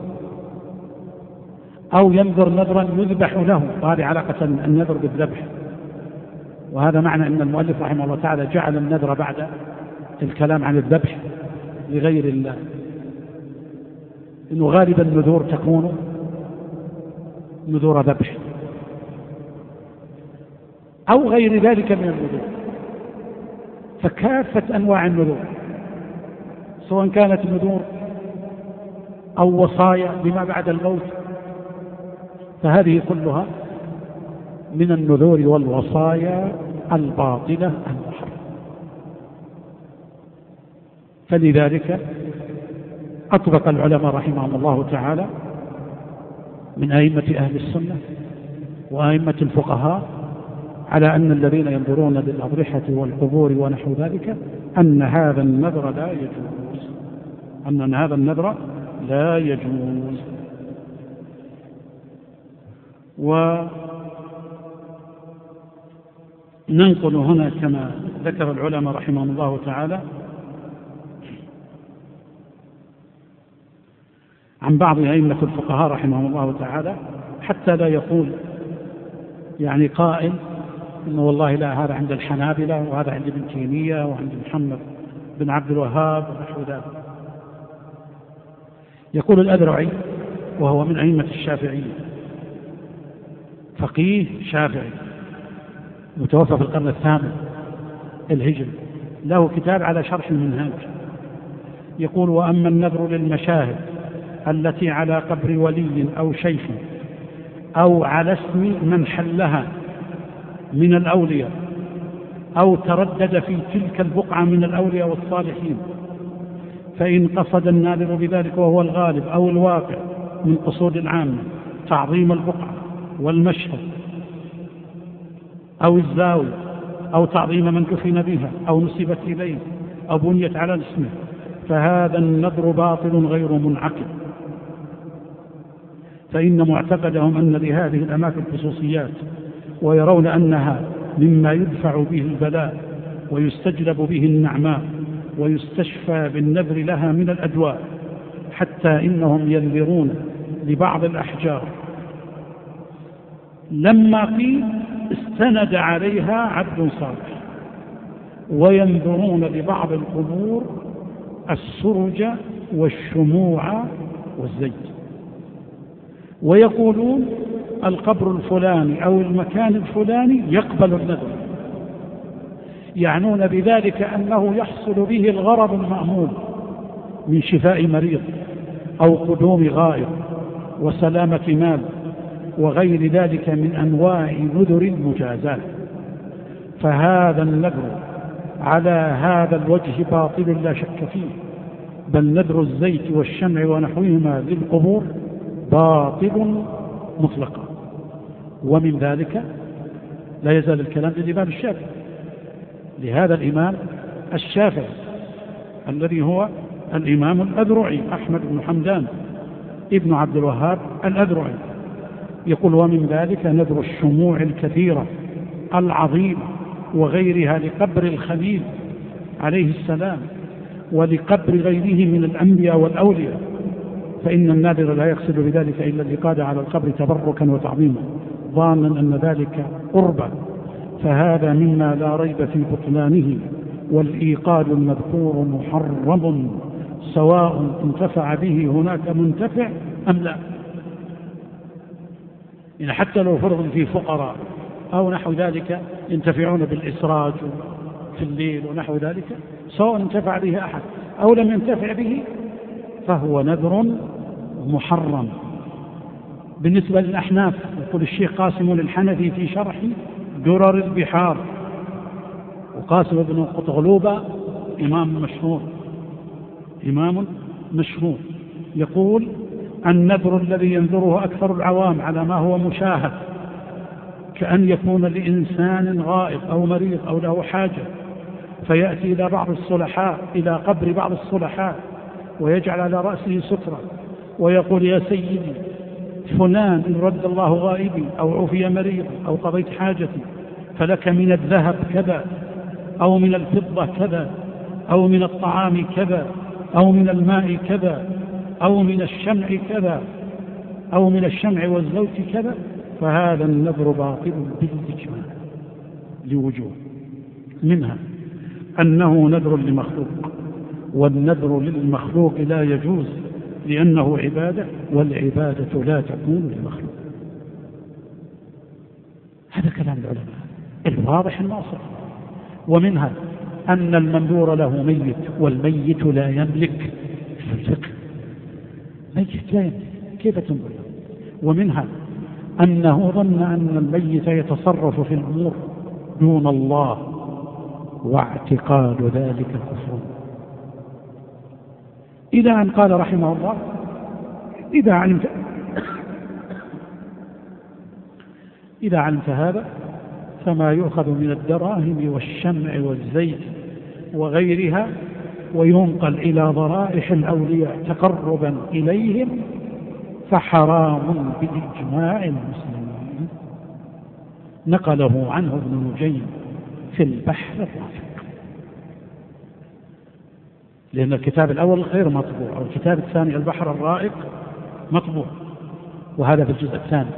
أو ينذر نذرا يذبح له، وهذه علاقة النذر بالذبح، وهذا معنى أن المؤلف رحمه الله تعالى جعل النذر بعد الكلام عن الذبح لغير الله، إنه غالبا النذور تكون نذور ذبح أو غير ذلك من النذور. فكافة أنواع النذور سواء كانت نذور أو وصايا بما بعد الموت فهذه كلها من النذور والوصايا الباطلة المحرمة. فلذلك أطبق العلماء رحمهم الله تعالى من أئمة أهل السنة وأئمة الفقهاء على أن الذين ينظرون للأضرحة والقبور ونحو ذلك أن هذا النذر لا يجوز، أن هذا النذر لا يجوز. وننقل هنا كما ذكر العلماء رحمهم الله تعالى عن بعض أئمة الفقهاء رحمهم الله تعالى حتى لا يقول يعني قائل إنه والله لا هذا عند الحنابلة وهذا عند ابن تيمية وعند محمد بن عبد الوهاب ونحو ذلك. يقول الأذرعي وهو من أئمة الشافعية، فقيه شافعي متوفى في القرن الثامن الهجري، له كتاب على شرح المنهاج، يقول: وأما النذر للمشاهد التي على قبر ولي أو شيخ أو على اسم من حلها من الأولياء أو تردد في تلك البقعة من الأولياء والصالحين، فإن قصد الناذر بذلك وهو الغالب أو الواقع من قصود العامة تعظيم البقعة والمشهد أو الزاوية أو تعظيم من دفن بها أو نسبت إليه أو بنيت على اسمه، فهذا النذر باطل غير منعقد، فإن معتقدهم أن لهذه الأماكن خصوصيات، ويرون أنها مما يدفع به البلاء ويستجلب به النعماء ويستشفى بالنذر لها من الأدواء، حتى إنهم ينذرون لبعض الأحجار لما قيل استند عليها عبد صالح، وينذرون لبعض القبور السرج والشموع والزيت، ويقولون القبر الفلاني أو المكان الفلاني يقبل النذر، يعنون بذلك أنه يحصل به الغرض المأمول من شفاء مريض أو قدوم غائب وسلامة مال وغير ذلك من أنواع نذر المجازات. فهذا النذر على هذا الوجه باطل لا شك فيه، بل نذر الزيت والشمع ونحوهما للقبور باطل مطلقا. ومن ذلك لا يزال الكلام للإمام الشافعي، لهذا الإمام الشافعي الذي هو الإمام الأذرعي أحمد بن حمدان ابن عبد الوهاب الأذرعي، يقول: ومن ذلك نذر الشموع الكثيرة العظيمة وغيرها لقبر الخليل عليه السلام ولقبر غيره من الأنبياء والأولياء، فإن الناذر لا يقصد بذلك إلا الإقادة على القبر تبركا وتعظيما ظانا أن ذلك قربا، فهذا مما لا ريب في بطلانه. والإيقاد المذكور محرم سواء انتفع به هناك منتفع أم لا. يعني حتى لو فرض في فقراء أو نحو ذلك ينتفعون بالإسراج في الليل ونحو ذلك، سواء انتفع به أحد أو لم ينتفع به فهو نذر محرم. بالنسبة للأحناف يقول الشيخ قاسم الحنفي في شرح درر البحار، وقاسم بن قطغلوبة إمام مشهور يقول: النذر الذي ينذره أكثر العوام على ما هو مشاهد، كأن يكون لإنسان غائب أو مريض أو له حاجة فيأتي إلى بعض الصلحاء إلى قبر بعض الصلحاء ويجعل على رأسه سترة ويقول: يا سيدي فلان إن رد الله غائبي أو عفي مريض أو قضيت حاجتي فلك من الذهب كذا أو من الفضة كذا أو من الطعام كذا أو من الماء كذا أو من الشمع كذا أو من الشمع والزوت كذا، فهذا النذر باطل بالإجماع لوجوه، منها أنه نذر لمخلوق، والنذر للمخلوق لا يجوز لأنه عبادة، والعبادة لا تكون للمخلوق. هذا كلام العلماء الواضح الناصر. ومنها أن المنذور له ميت، والميت لا يملك في الفقه، ميت لا يملك، كيف تنظر؟ ومنها أنه ظن أن الميت يتصرف في الأمور دون الله، واعتقاد ذلك كفر. إلى أن قال رحمه الله: إذا علمت هذا فما يؤخذ من الدراهم والشمع والزيت وغيرها وينقل إلى ضرائح الأولياء تقربا إليهم فحرام بإجماع المسلمين. نقله عنه ابن نجيم في البحر الرافق، لأن الكتاب الأول غير مطبوع، والكتاب الثاني البحر الرائق مطبوع، وهذا في الجزء الثاني.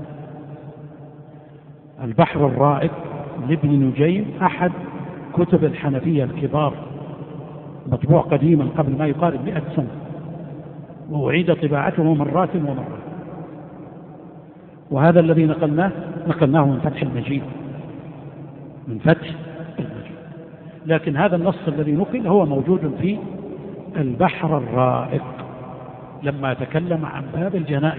البحر الرائق لابن نجيم أحد كتب الحنفية الكبار، مطبوع قديما قبل ما يقارب 100 سنة، وأعيد طباعته مرات ومرات. وهذا الذي نقلناه من فتح المجيد، لكن هذا النص الذي نقل هو موجود في البحر الرائق لما تكلم عن باب الجنائز.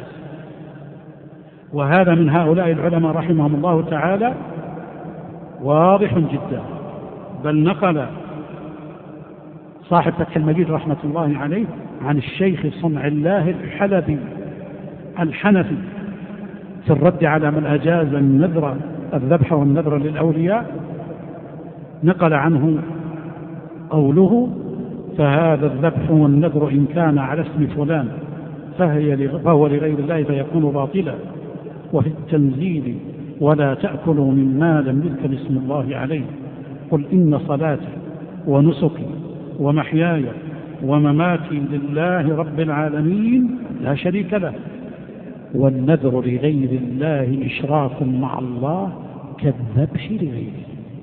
وهذا من هؤلاء العلماء رحمهم الله تعالى واضح جدا، بل نقل صاحب فتح المجيد رحمة الله عليه عن الشيخ صنع الله الحلبي الحنفي في الرد على من أجاز الذبح والنذر للأولياء، نقل عنه قوله: فهذا الذبح والنذر إن كان على اسم فلان فهو لغير الله فيكون باطلا. وفي التنزيل: ولا تأكلوا مما لم يذكر اسم الله عليه، قل إن صلاتي ونسكي ومحياي ومماتي لله رب العالمين لا شريك له، والنذر لغير الله إشراك مع الله كالذبح لغيره.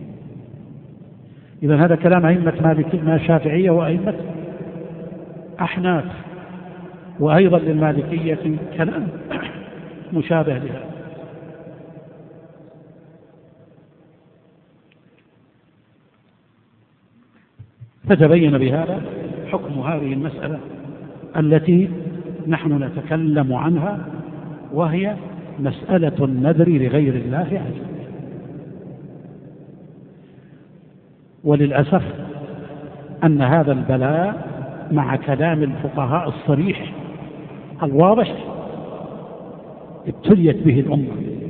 إذن هذا كلام أئمة مالكية شافعية وأئمة أحناف، وأيضا للمالكية كلام مشابه لهذا. فتبين بهذا حكم هذه المسألة التي نحن نتكلم عنها، وهي مسألة النذر لغير الله عز وجل. وللأسف أن هذا البلاء مع كلام الفقهاء الصريح الواضح ابتليت به الأمة،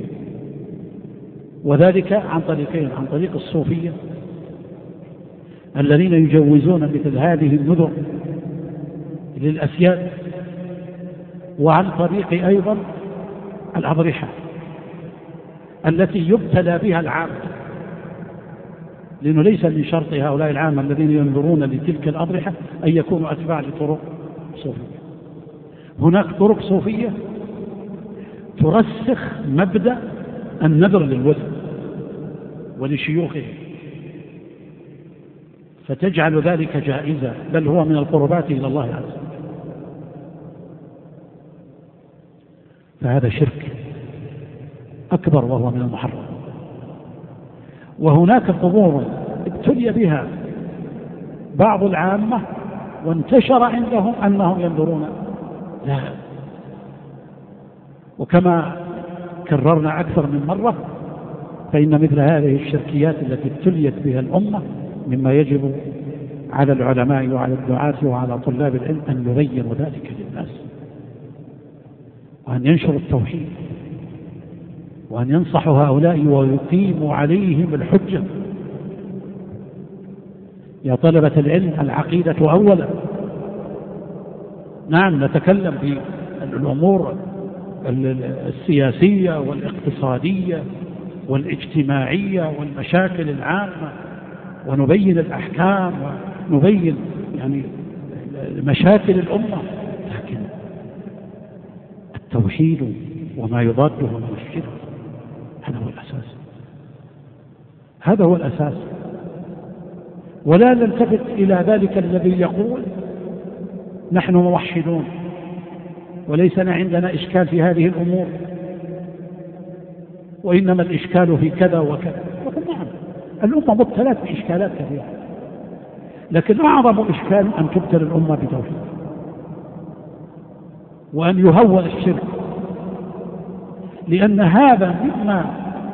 وذلك عن طريقين: عن طريق الصوفية الذين يجوزون مثل هذه النذر للأسياد، وعن طريق أيضا الأضرحة التي يبتلى بها العام، لأنه ليس من شرط هؤلاء العام الذين ينظرون لتلك الأضرحة أن يكونوا أتباع لطرق صوفية. هناك طرق صوفية ترسخ مبدأ النذر للولد ولشيوخه، فتجعل ذلك جائزة، بل هو من القربات إلى الله عز وجل. فهذا شرك أكبر وهو من المحرم. وهناك قبور ابتلي بها بعض العامة وانتشر عندهم أنهم ينظرون لها، وكما كررنا أكثر من مرة فإن مثل هذه الشركيات التي ابتليت بها الأمة مما يجب على العلماء وعلى الدعاة وعلى طلاب العلم أن يبينوا ذلك للناس، وأن ينشروا التوحيد، وأن ينصحوا هؤلاء ويقيموا عليهم الحجة. يا طلبة العلم، العقيدة أولا. نعم نتكلم في الأمور السياسية والاقتصادية والاجتماعية والمشاكل العامة، ونبين الأحكام ونبين يعني مشاكل الأمة، لكن التوحيد وما يضاده من الشرك هذا هو الأساس، هذا هو الأساس. ولا نلتفت إلى ذلك الذي يقول نحن موحدون وليس عندنا إشكال في هذه الأمور، وإنما الإشكال في كذا وكذا. نعم الأمة مبتلات بإشكالات كثيرة، لكن أعظم إشكال أن تبتلى الأمة بتوحيد، وأن يهون الشرك، لأن هذا مما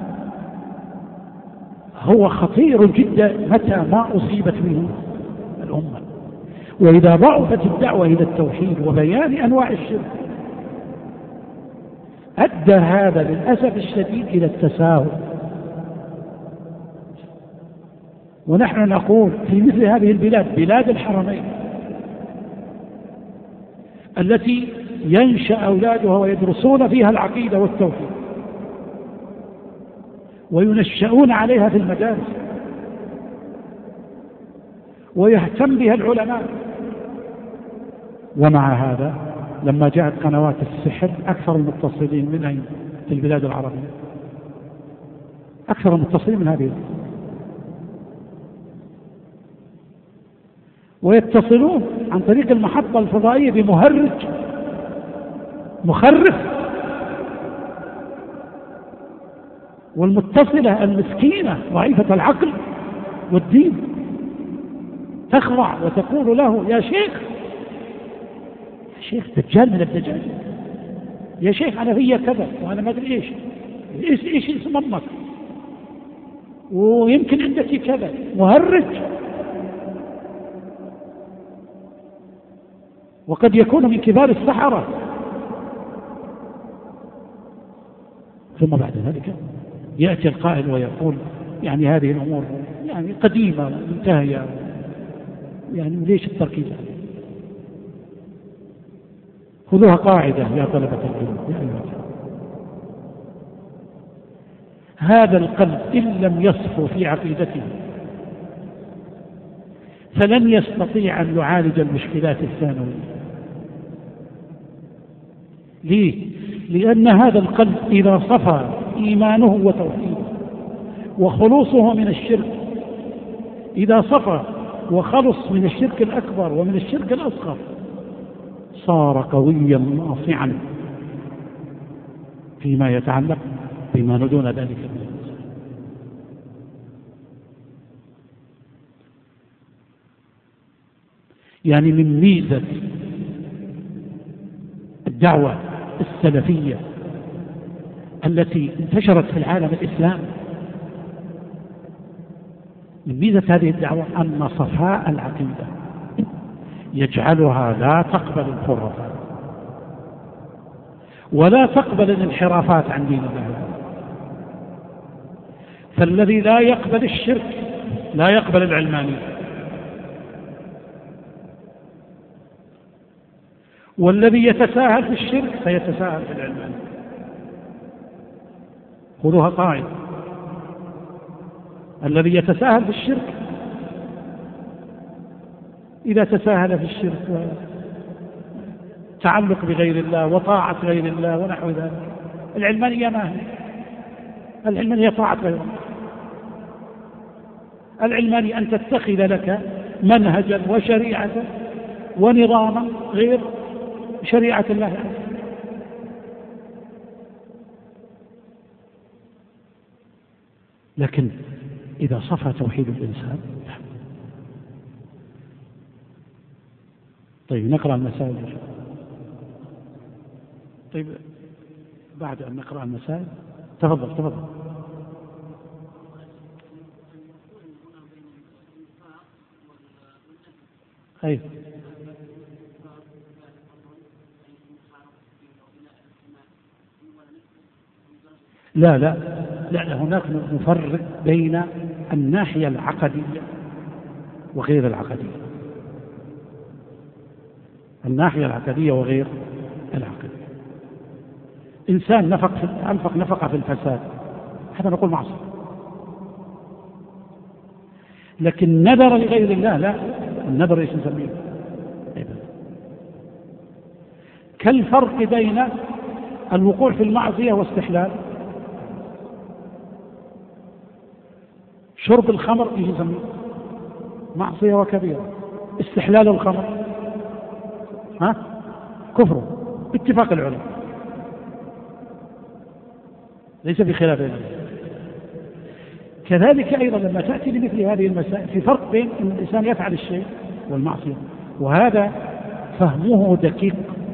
هو خطير جدا متى ما أصيبت منه الأمة. وإذا ضعفت الدعوة إلى التوحيد وبيان أنواع الشرك أدى هذا للأسف الشديد إلى التساهل. ونحن نقول في مثل هذه البلاد، بلاد الحرمين التي ينشأ أولادها ويدرسون فيها العقيدة والتوحيد وينشأون عليها في المدارس ويهتم بها العلماء، ومع هذا لما جاءت قنوات السحر أكثر المتصلين من أين؟ في البلاد العربية، أكثر المتصلين من هذه، ويتصلون عن طريق المحطة الفضائية بمهرج مخرف، والمتصلة المسكينة ضعيفة العقل والدين تخضع وتقول له: يا شيخ، يا شيخ دجال من الدجال، يا شيخ أنا فيا كذا وأنا ما أدري إيش اسم أمك، ويمكن عندك كذا. مهرج، وقد يكون من كبار السحرة. ثم بعد ذلك يأتي القائل ويقول يعني هذه الأمور يعني قديمة منتهية، يعني ليش التركيز عليها؟ خذوها قاعدة يا طلبة العلم يا أيها، هذا القلب إن لم يصفو في عقيدته فلن يستطيع أن يعالج المشكلات الثانوية. ليه؟ لأن هذا القلب إذا صفى إيمانه وتوحيده وخلوصه من الشرك، إذا صفى وخلص من الشرك الأكبر ومن الشرك الأصغر، صار قويا ناصعا فيما يتعلق بما دون ذلك من المسائل. يعني من ميزة الدعوة السلفية التي انتشرت في العالم الإسلامي، من ميزة هذه الدعوة أن صفاء العقيدة يجعلها لا تقبل الخرافات ولا تقبل الانحرافات عن دين الله. فالذي لا يقبل الشرك لا يقبل العلمانية، والذي يتساهل في الشرك سيتساهل في العلمانية. خذوها قاعدة: الذي يتساهل في الشرك إذا تساهل في الشرك تعلق بغير الله وطاعة غير الله ونحو ذلك. العلمانية ما هي؟ العلمانية طاعة غير الله. العلمانية أن تتخذ لك منهجا وشريعة ونظاما غير شريعة الله عز وجل. لكن إذا صفى توحيد الإنسان. طيب نقرأ المسائل. طيب بعد أن نقرأ المسائل تفضل. أي لا هناك نفرق بين الناحية العقدية وغير العقدية. الناحية العقدية وغير العقدية. إنسان أنفق نفقة في الفساد، هذا نقول معصية. لكن نذر لغير الله لا، النذر ايش نسميه؟ كالفرق بين الوقوع في المعصية واستحلال. شرب الخمر ايش نسميه؟ معصية وكبيرة. استحلال الخمر كفر باتفاق العلماء، ليس بخلاف ذلك. كذلك أيضا لما تأتي لمثل هذه المسائل في فرق بين أن الإنسان يفعل الشيء والمعصية، وهذا فهمه دقيق،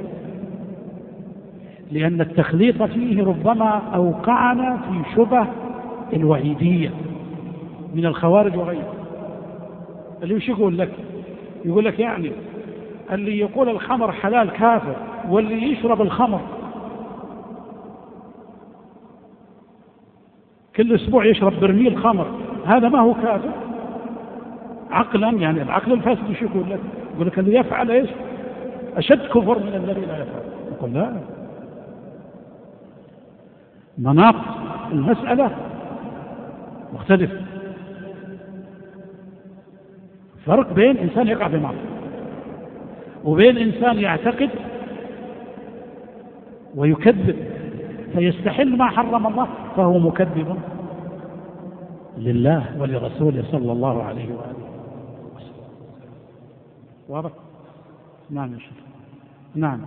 لأن التخليط فيه ربما أوقعنا في شبه الوعيدية من الخوارج وغيره. اللي وش يقول لك يعني اللي يقول الخمر حلال كافر، واللي يشرب الخمر كل أسبوع يشرب برميل خمر هذا ما هو كافر عقلا؟ يعني العقل الفاسد وش يقول لك اللي يفعل ايش أشد كفر من الذي لا يفعل. يقول لا، مناط المسألة مختلف. فرق بين إنسان يقع في معصية وبين إنسان يعتقد ويكذب فيستحل ما حرم الله فهو مكذب لله ولرسوله صلى الله عليه وآله وسلم. واضح؟ نعم يا شيخ. نعم.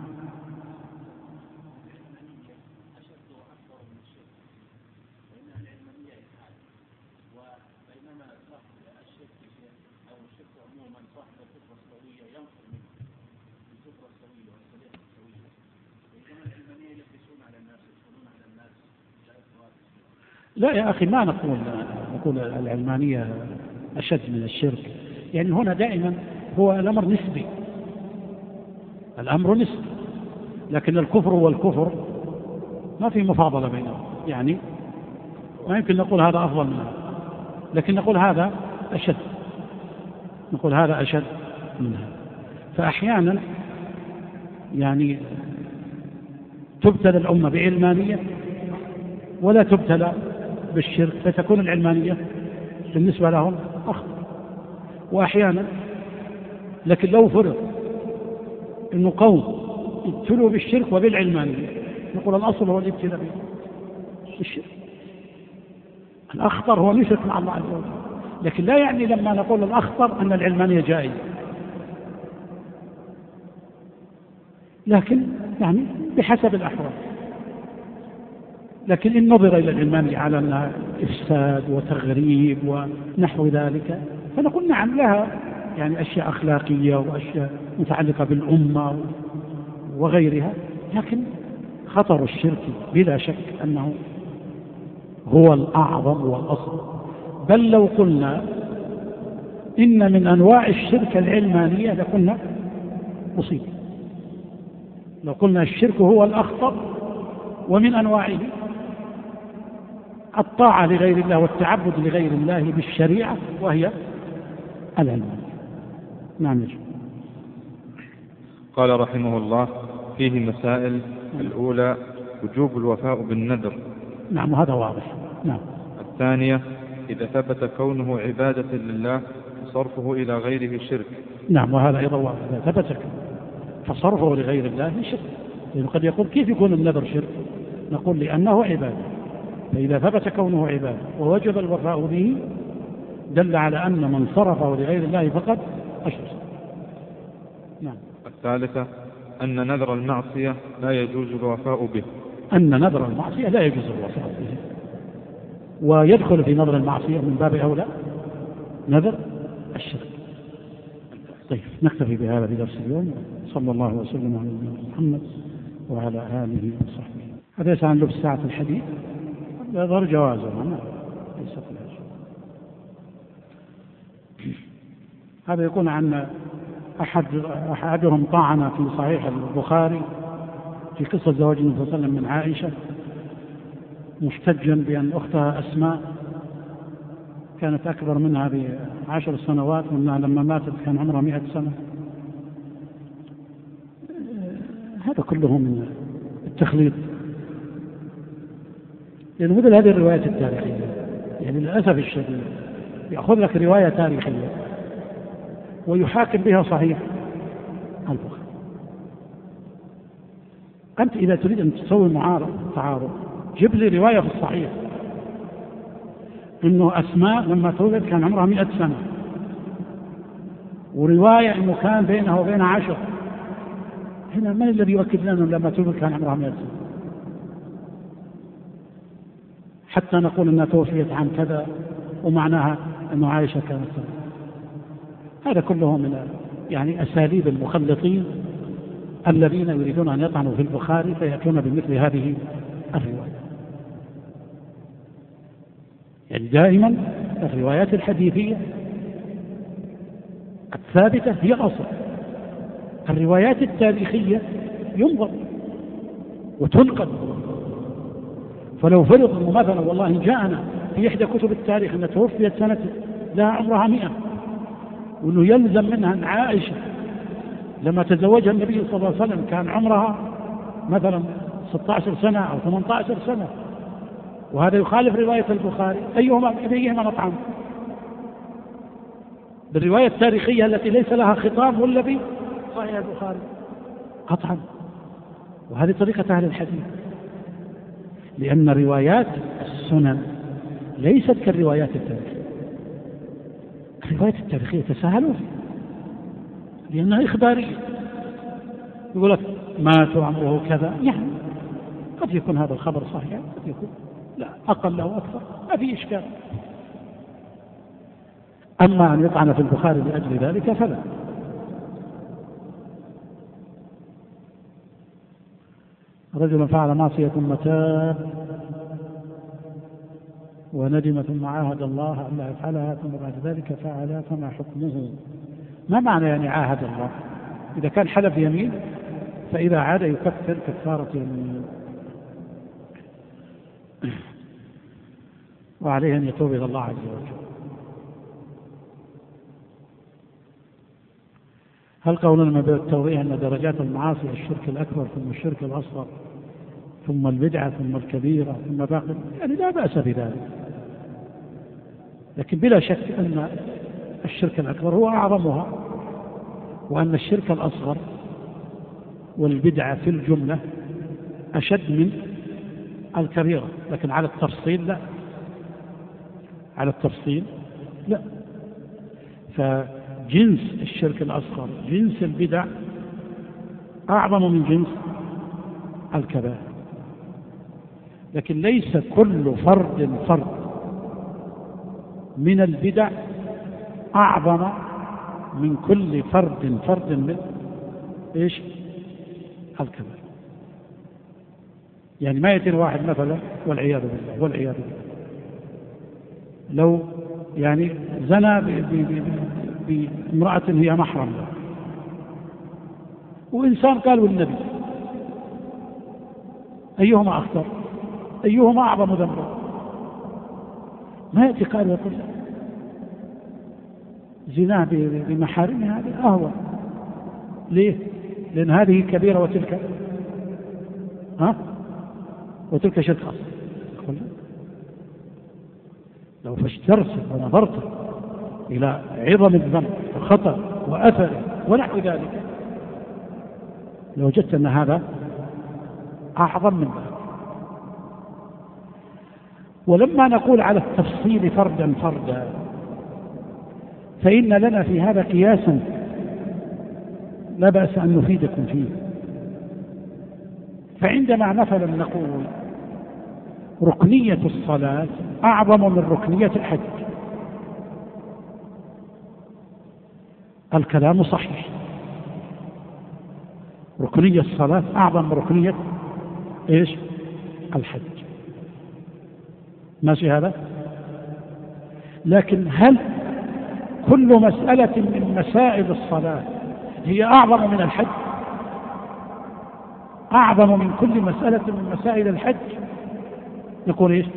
لا يا أخي، ما نقول العلمانية أشد من الشرك. يعني هنا دائما هو الأمر نسبي، الأمر نسبي، لكن الكفر والكفر ما في مفاضلة بينهم. يعني ما يمكن نقول هذا أفضل من هذا، لكن نقول هذا أشد، نقول هذا أشد من هذا. فأحيانا يعني تبتلى الأمة بعلمانية ولا تبتلى بالشرك، فتكون العلمانية بالنسبة لهم أخطر. وأحيانا لكن لو فرض أنه قوم ابتلوا بالشرك وبالعلمانية، نقول الأصل هو الابتلاء بالشرك. الأخطر هو نشرك مع الله عز وجل، لكن لا يعني لما نقول الأخطر أن العلمانية جائزة، لكن يعني بحسب الأحوال. لكن إن نظر إلى العلمانية على أنها إفساد وتغريب ونحو ذلك فنقول نعم لها يعني أشياء أخلاقية وأشياء متعلقة بالأمة وغيرها، لكن خطر الشرك بلا شك أنه هو الأعظم والأصل. بل لو قلنا إن من أنواع الشرك العلمانية لقلنا مصيبة. لو قلنا الشرك هو الأخطر ومن أنواعه الطاعة لغير الله والتعبد لغير الله بالشريعة وهي العلمانية. نعم يجب. قال رحمه الله: فيه مسائل. الأولى وجوب الوفاء بالنذر. نعم هذا واضح. نعم. الثانية إذا ثبت كونه عبادة لله فصرفه إلى غيره شرك. نعم وهذا أيضا واضح. إذا ثبت فصرفه لغير الله شرك، لأنه قد يقول كيف يكون النذر شرك؟ نقول لأنه عبادة، فإذا ثبت كونه عبادة ووجب الوفاء به دل على أن من صرفه لغير الله فقد أشرك. نعم. الثالثة أن نذر المعصية لا يجوز الوفاء به. أن نذر المعصية لا يجوز الوفاء به، ويدخل في نذر المعصية من باب أولى نذر الشرك. طيب نكتفي بهذا في درس اليوم. صلى الله وسلم على نبينا محمد وعلى آله وصحبه. هذا ليس عن لبس ساعة الحديث، يظهر جوازه، ليست الحاجة. هذا يكون عن أحدهم طعن في صحيح البخاري في قصة زواج النبي صلى الله عليه وسلم من عائشة، محتجا بأن أختها أسماء كانت أكبر منها ب10 سنوات، وأنها لما ماتت كان عمرها 100 سنة. هذا كله من التخليط، لأن مثل هذه الروايات التاريخية يعني للأسف الشديد يأخذ لك رواية تاريخية ويحاكم بها صحيح البخاري. أنت إذا تريد أن تسوي تعارض جيب لي رواية في الصحيح إنه أسماء لما تولد كان عمرها 100 سنة، ورواية إنه كان بينها وبينها 10. هنا من الذي يؤكد لنا لما تولد كان عمرها 100 سنة حتى نقول أنها توفيت عن كذا ومعناها أنه عائشة كانت سنة؟ هذا كله من يعني أساليب المخلطين الذين يريدون أن يطعنوا في البخاري فيأتون بمثل هذه الرواية. يعني دائما الروايات الحديثية الثابتة هي الأصل. الروايات التاريخية ينظر وتنقل. فلو فرض أنه مثلا والله جاءنا في إحدى كتب التاريخ أن توفيت سنة لها عمرها 100، وأنه يلزم منها أن عائشة لما تزوجها النبي صلى الله عليه وسلم كان عمرها مثلا 16 سنة أو 18 سنة، وهذا يخالف رواية البخاري، أيهما نطعن؟ بالرواية التاريخية التي ليس لها خطاب ولا في صحيح البخاري قطعا. وهذه طريقة أهل الحديث، لأن روايات السنن ليست كالروايات التاريخية. الروايات التاريخية تساهلوا فيها لأنها إخبارية، يقول لك مات عمره كذا، يعني قد يكون هذا الخبر صحيح، قد يكون لا أقل أو أكثر، ما في إشكال. أما أن يطعن في البخاري لأجل ذلك فلا. رجل فعل معصية ثم تاب وندم ثم عاهد الله أن لا يفعلها ثم بعد ذلك فعلها فما حكمه؟ ما معنى يعني عاهد الله؟ إذا كان حلف يمين فإذا عاد يكفر كفارة يمين، وعليه أن يتوب إلى الله عز وجل. هل قولنا بالتوضيح أن درجات المعاصي الشرك الأكبر ثم الشرك الأصغر ثم البدعة ثم الكبيرة ثم باقي، يعني لا بأس بذلك، لكن بلا شك أن الشرك الأكبر هو أعظمها، وأن الشرك الأصغر والبدعة في الجملة أشد من الكبيرة، لكن على التفصيل لا، على التفصيل لا. فجنس الشرك الأصغر جنس البدع أعظم من جنس الكبائر. لكن ليس كل فرد من البدع أعظم من كل فرد من إيش الكبائر. يعني ما يأتي واحد مثلا والعياذ بالله لو يعني زنى بامرأة هي محرم له، وإنسان قال والنبي، أيهما أخطر؟ أيهما أعظم ذنبا؟ ما يأتي قال يقول زنا بمحارمها هذه أهوى. ليه؟ لأن هذه كبيرة وتلك شرك أصلا. لو فاشترست ونظرت إلى عظم الذنب وخطر وأثره ونحو ذلك لوجدت أن هذا أعظم من ذلك. ولما نقول على التفصيل فردا فإن لنا في هذا قياسا لا بأس أن نفيدكم فيه. فعندما مثلا نقول ركنية الصلاة أعظم من ركنية الحج، الكلام صحيح، ركنية الصلاة أعظم من ركنية إيش؟ الحج، ماشي هذا؟ لكن هل كل مسألة من مسائل الصلاة هي أعظم من الحج؟ أعظم من كل مسألة من مسائل الحج؟ يقول إيش؟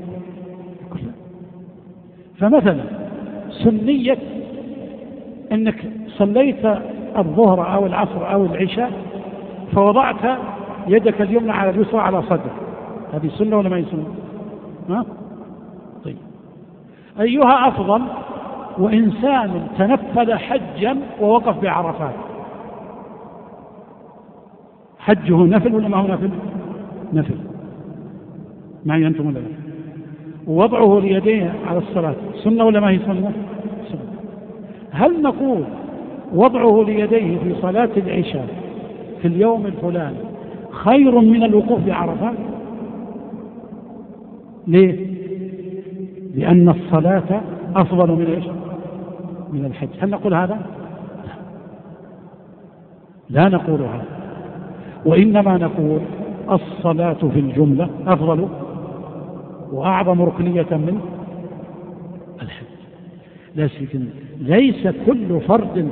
فمثلا سنية أنك صليت الظهر أو العصر أو العشاء فوضعت يدك اليمنى على اليسرى على صدرك، هذه سنة ولا ما هي سنة؟ طيب، أيها أفضل؟ وإنسان تنفذ حجا ووقف بعرفات، حجه نفل ولا ما هو نفل؟ نفل معي أنتم ولا لا؟ ووضعه ليديه على الصلاة سنة ولا ما هي سنة؟ سنة. هل نقول وضعه ليديه في صلاة العشاء في اليوم الفلاني خير من الوقوف بعرفات؟ ليه؟ لأن الصلاة أفضل من إيش؟ من الحج. هل نقول هذا؟ لا نقول هذا، وإنما نقول الصلاة في الجملة أفضل وأعظم ركنية من الحج. لكن ليس كل فرد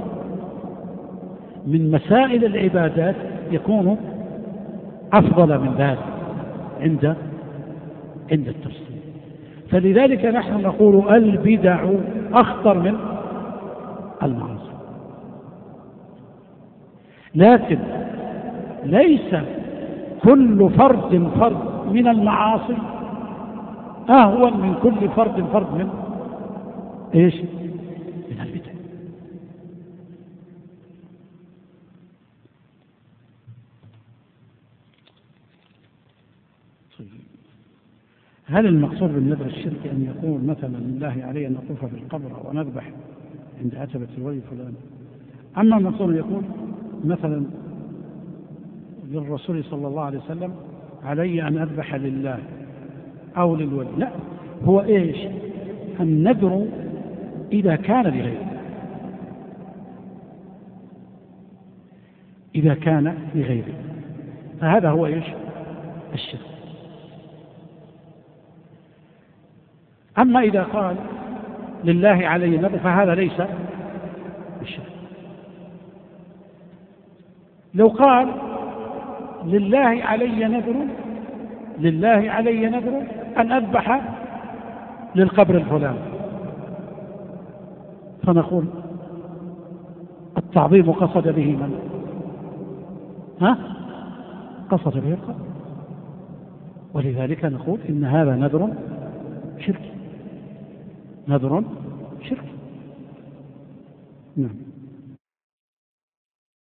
من مسائل العبادات يكون أفضل من ذلك عند التفصيل. فلذلك نحن نقول البدع أخطر من المعاصي، لكن ليس كل فرد من المعاصي أهون من كل فرد من إيش؟ من البدع. هل المقصود بالنذر الشركي أن يقول مثلا لله علي أن نطوف في القبر ونذبح عند عتبة الولي فلان؟ أما المقصود يقول مثلا للرسول صلى الله عليه وسلم علي أن أذبح لله أو للولي، لا، هو إيش؟ النذر إذا كان لغيره، إذا كان لغيره فهذا هو إيش؟ الشرك. أما إذا قال لله علي نذر فهذا ليس بالشرك. لو قال لله علي نذر أن أذبح للقبر الفلاني، فنقول التعظيم قصد به من؟ قصد به القبر، ولذلك نقول إن هذا نذر شرك، نذر شرك. نعم.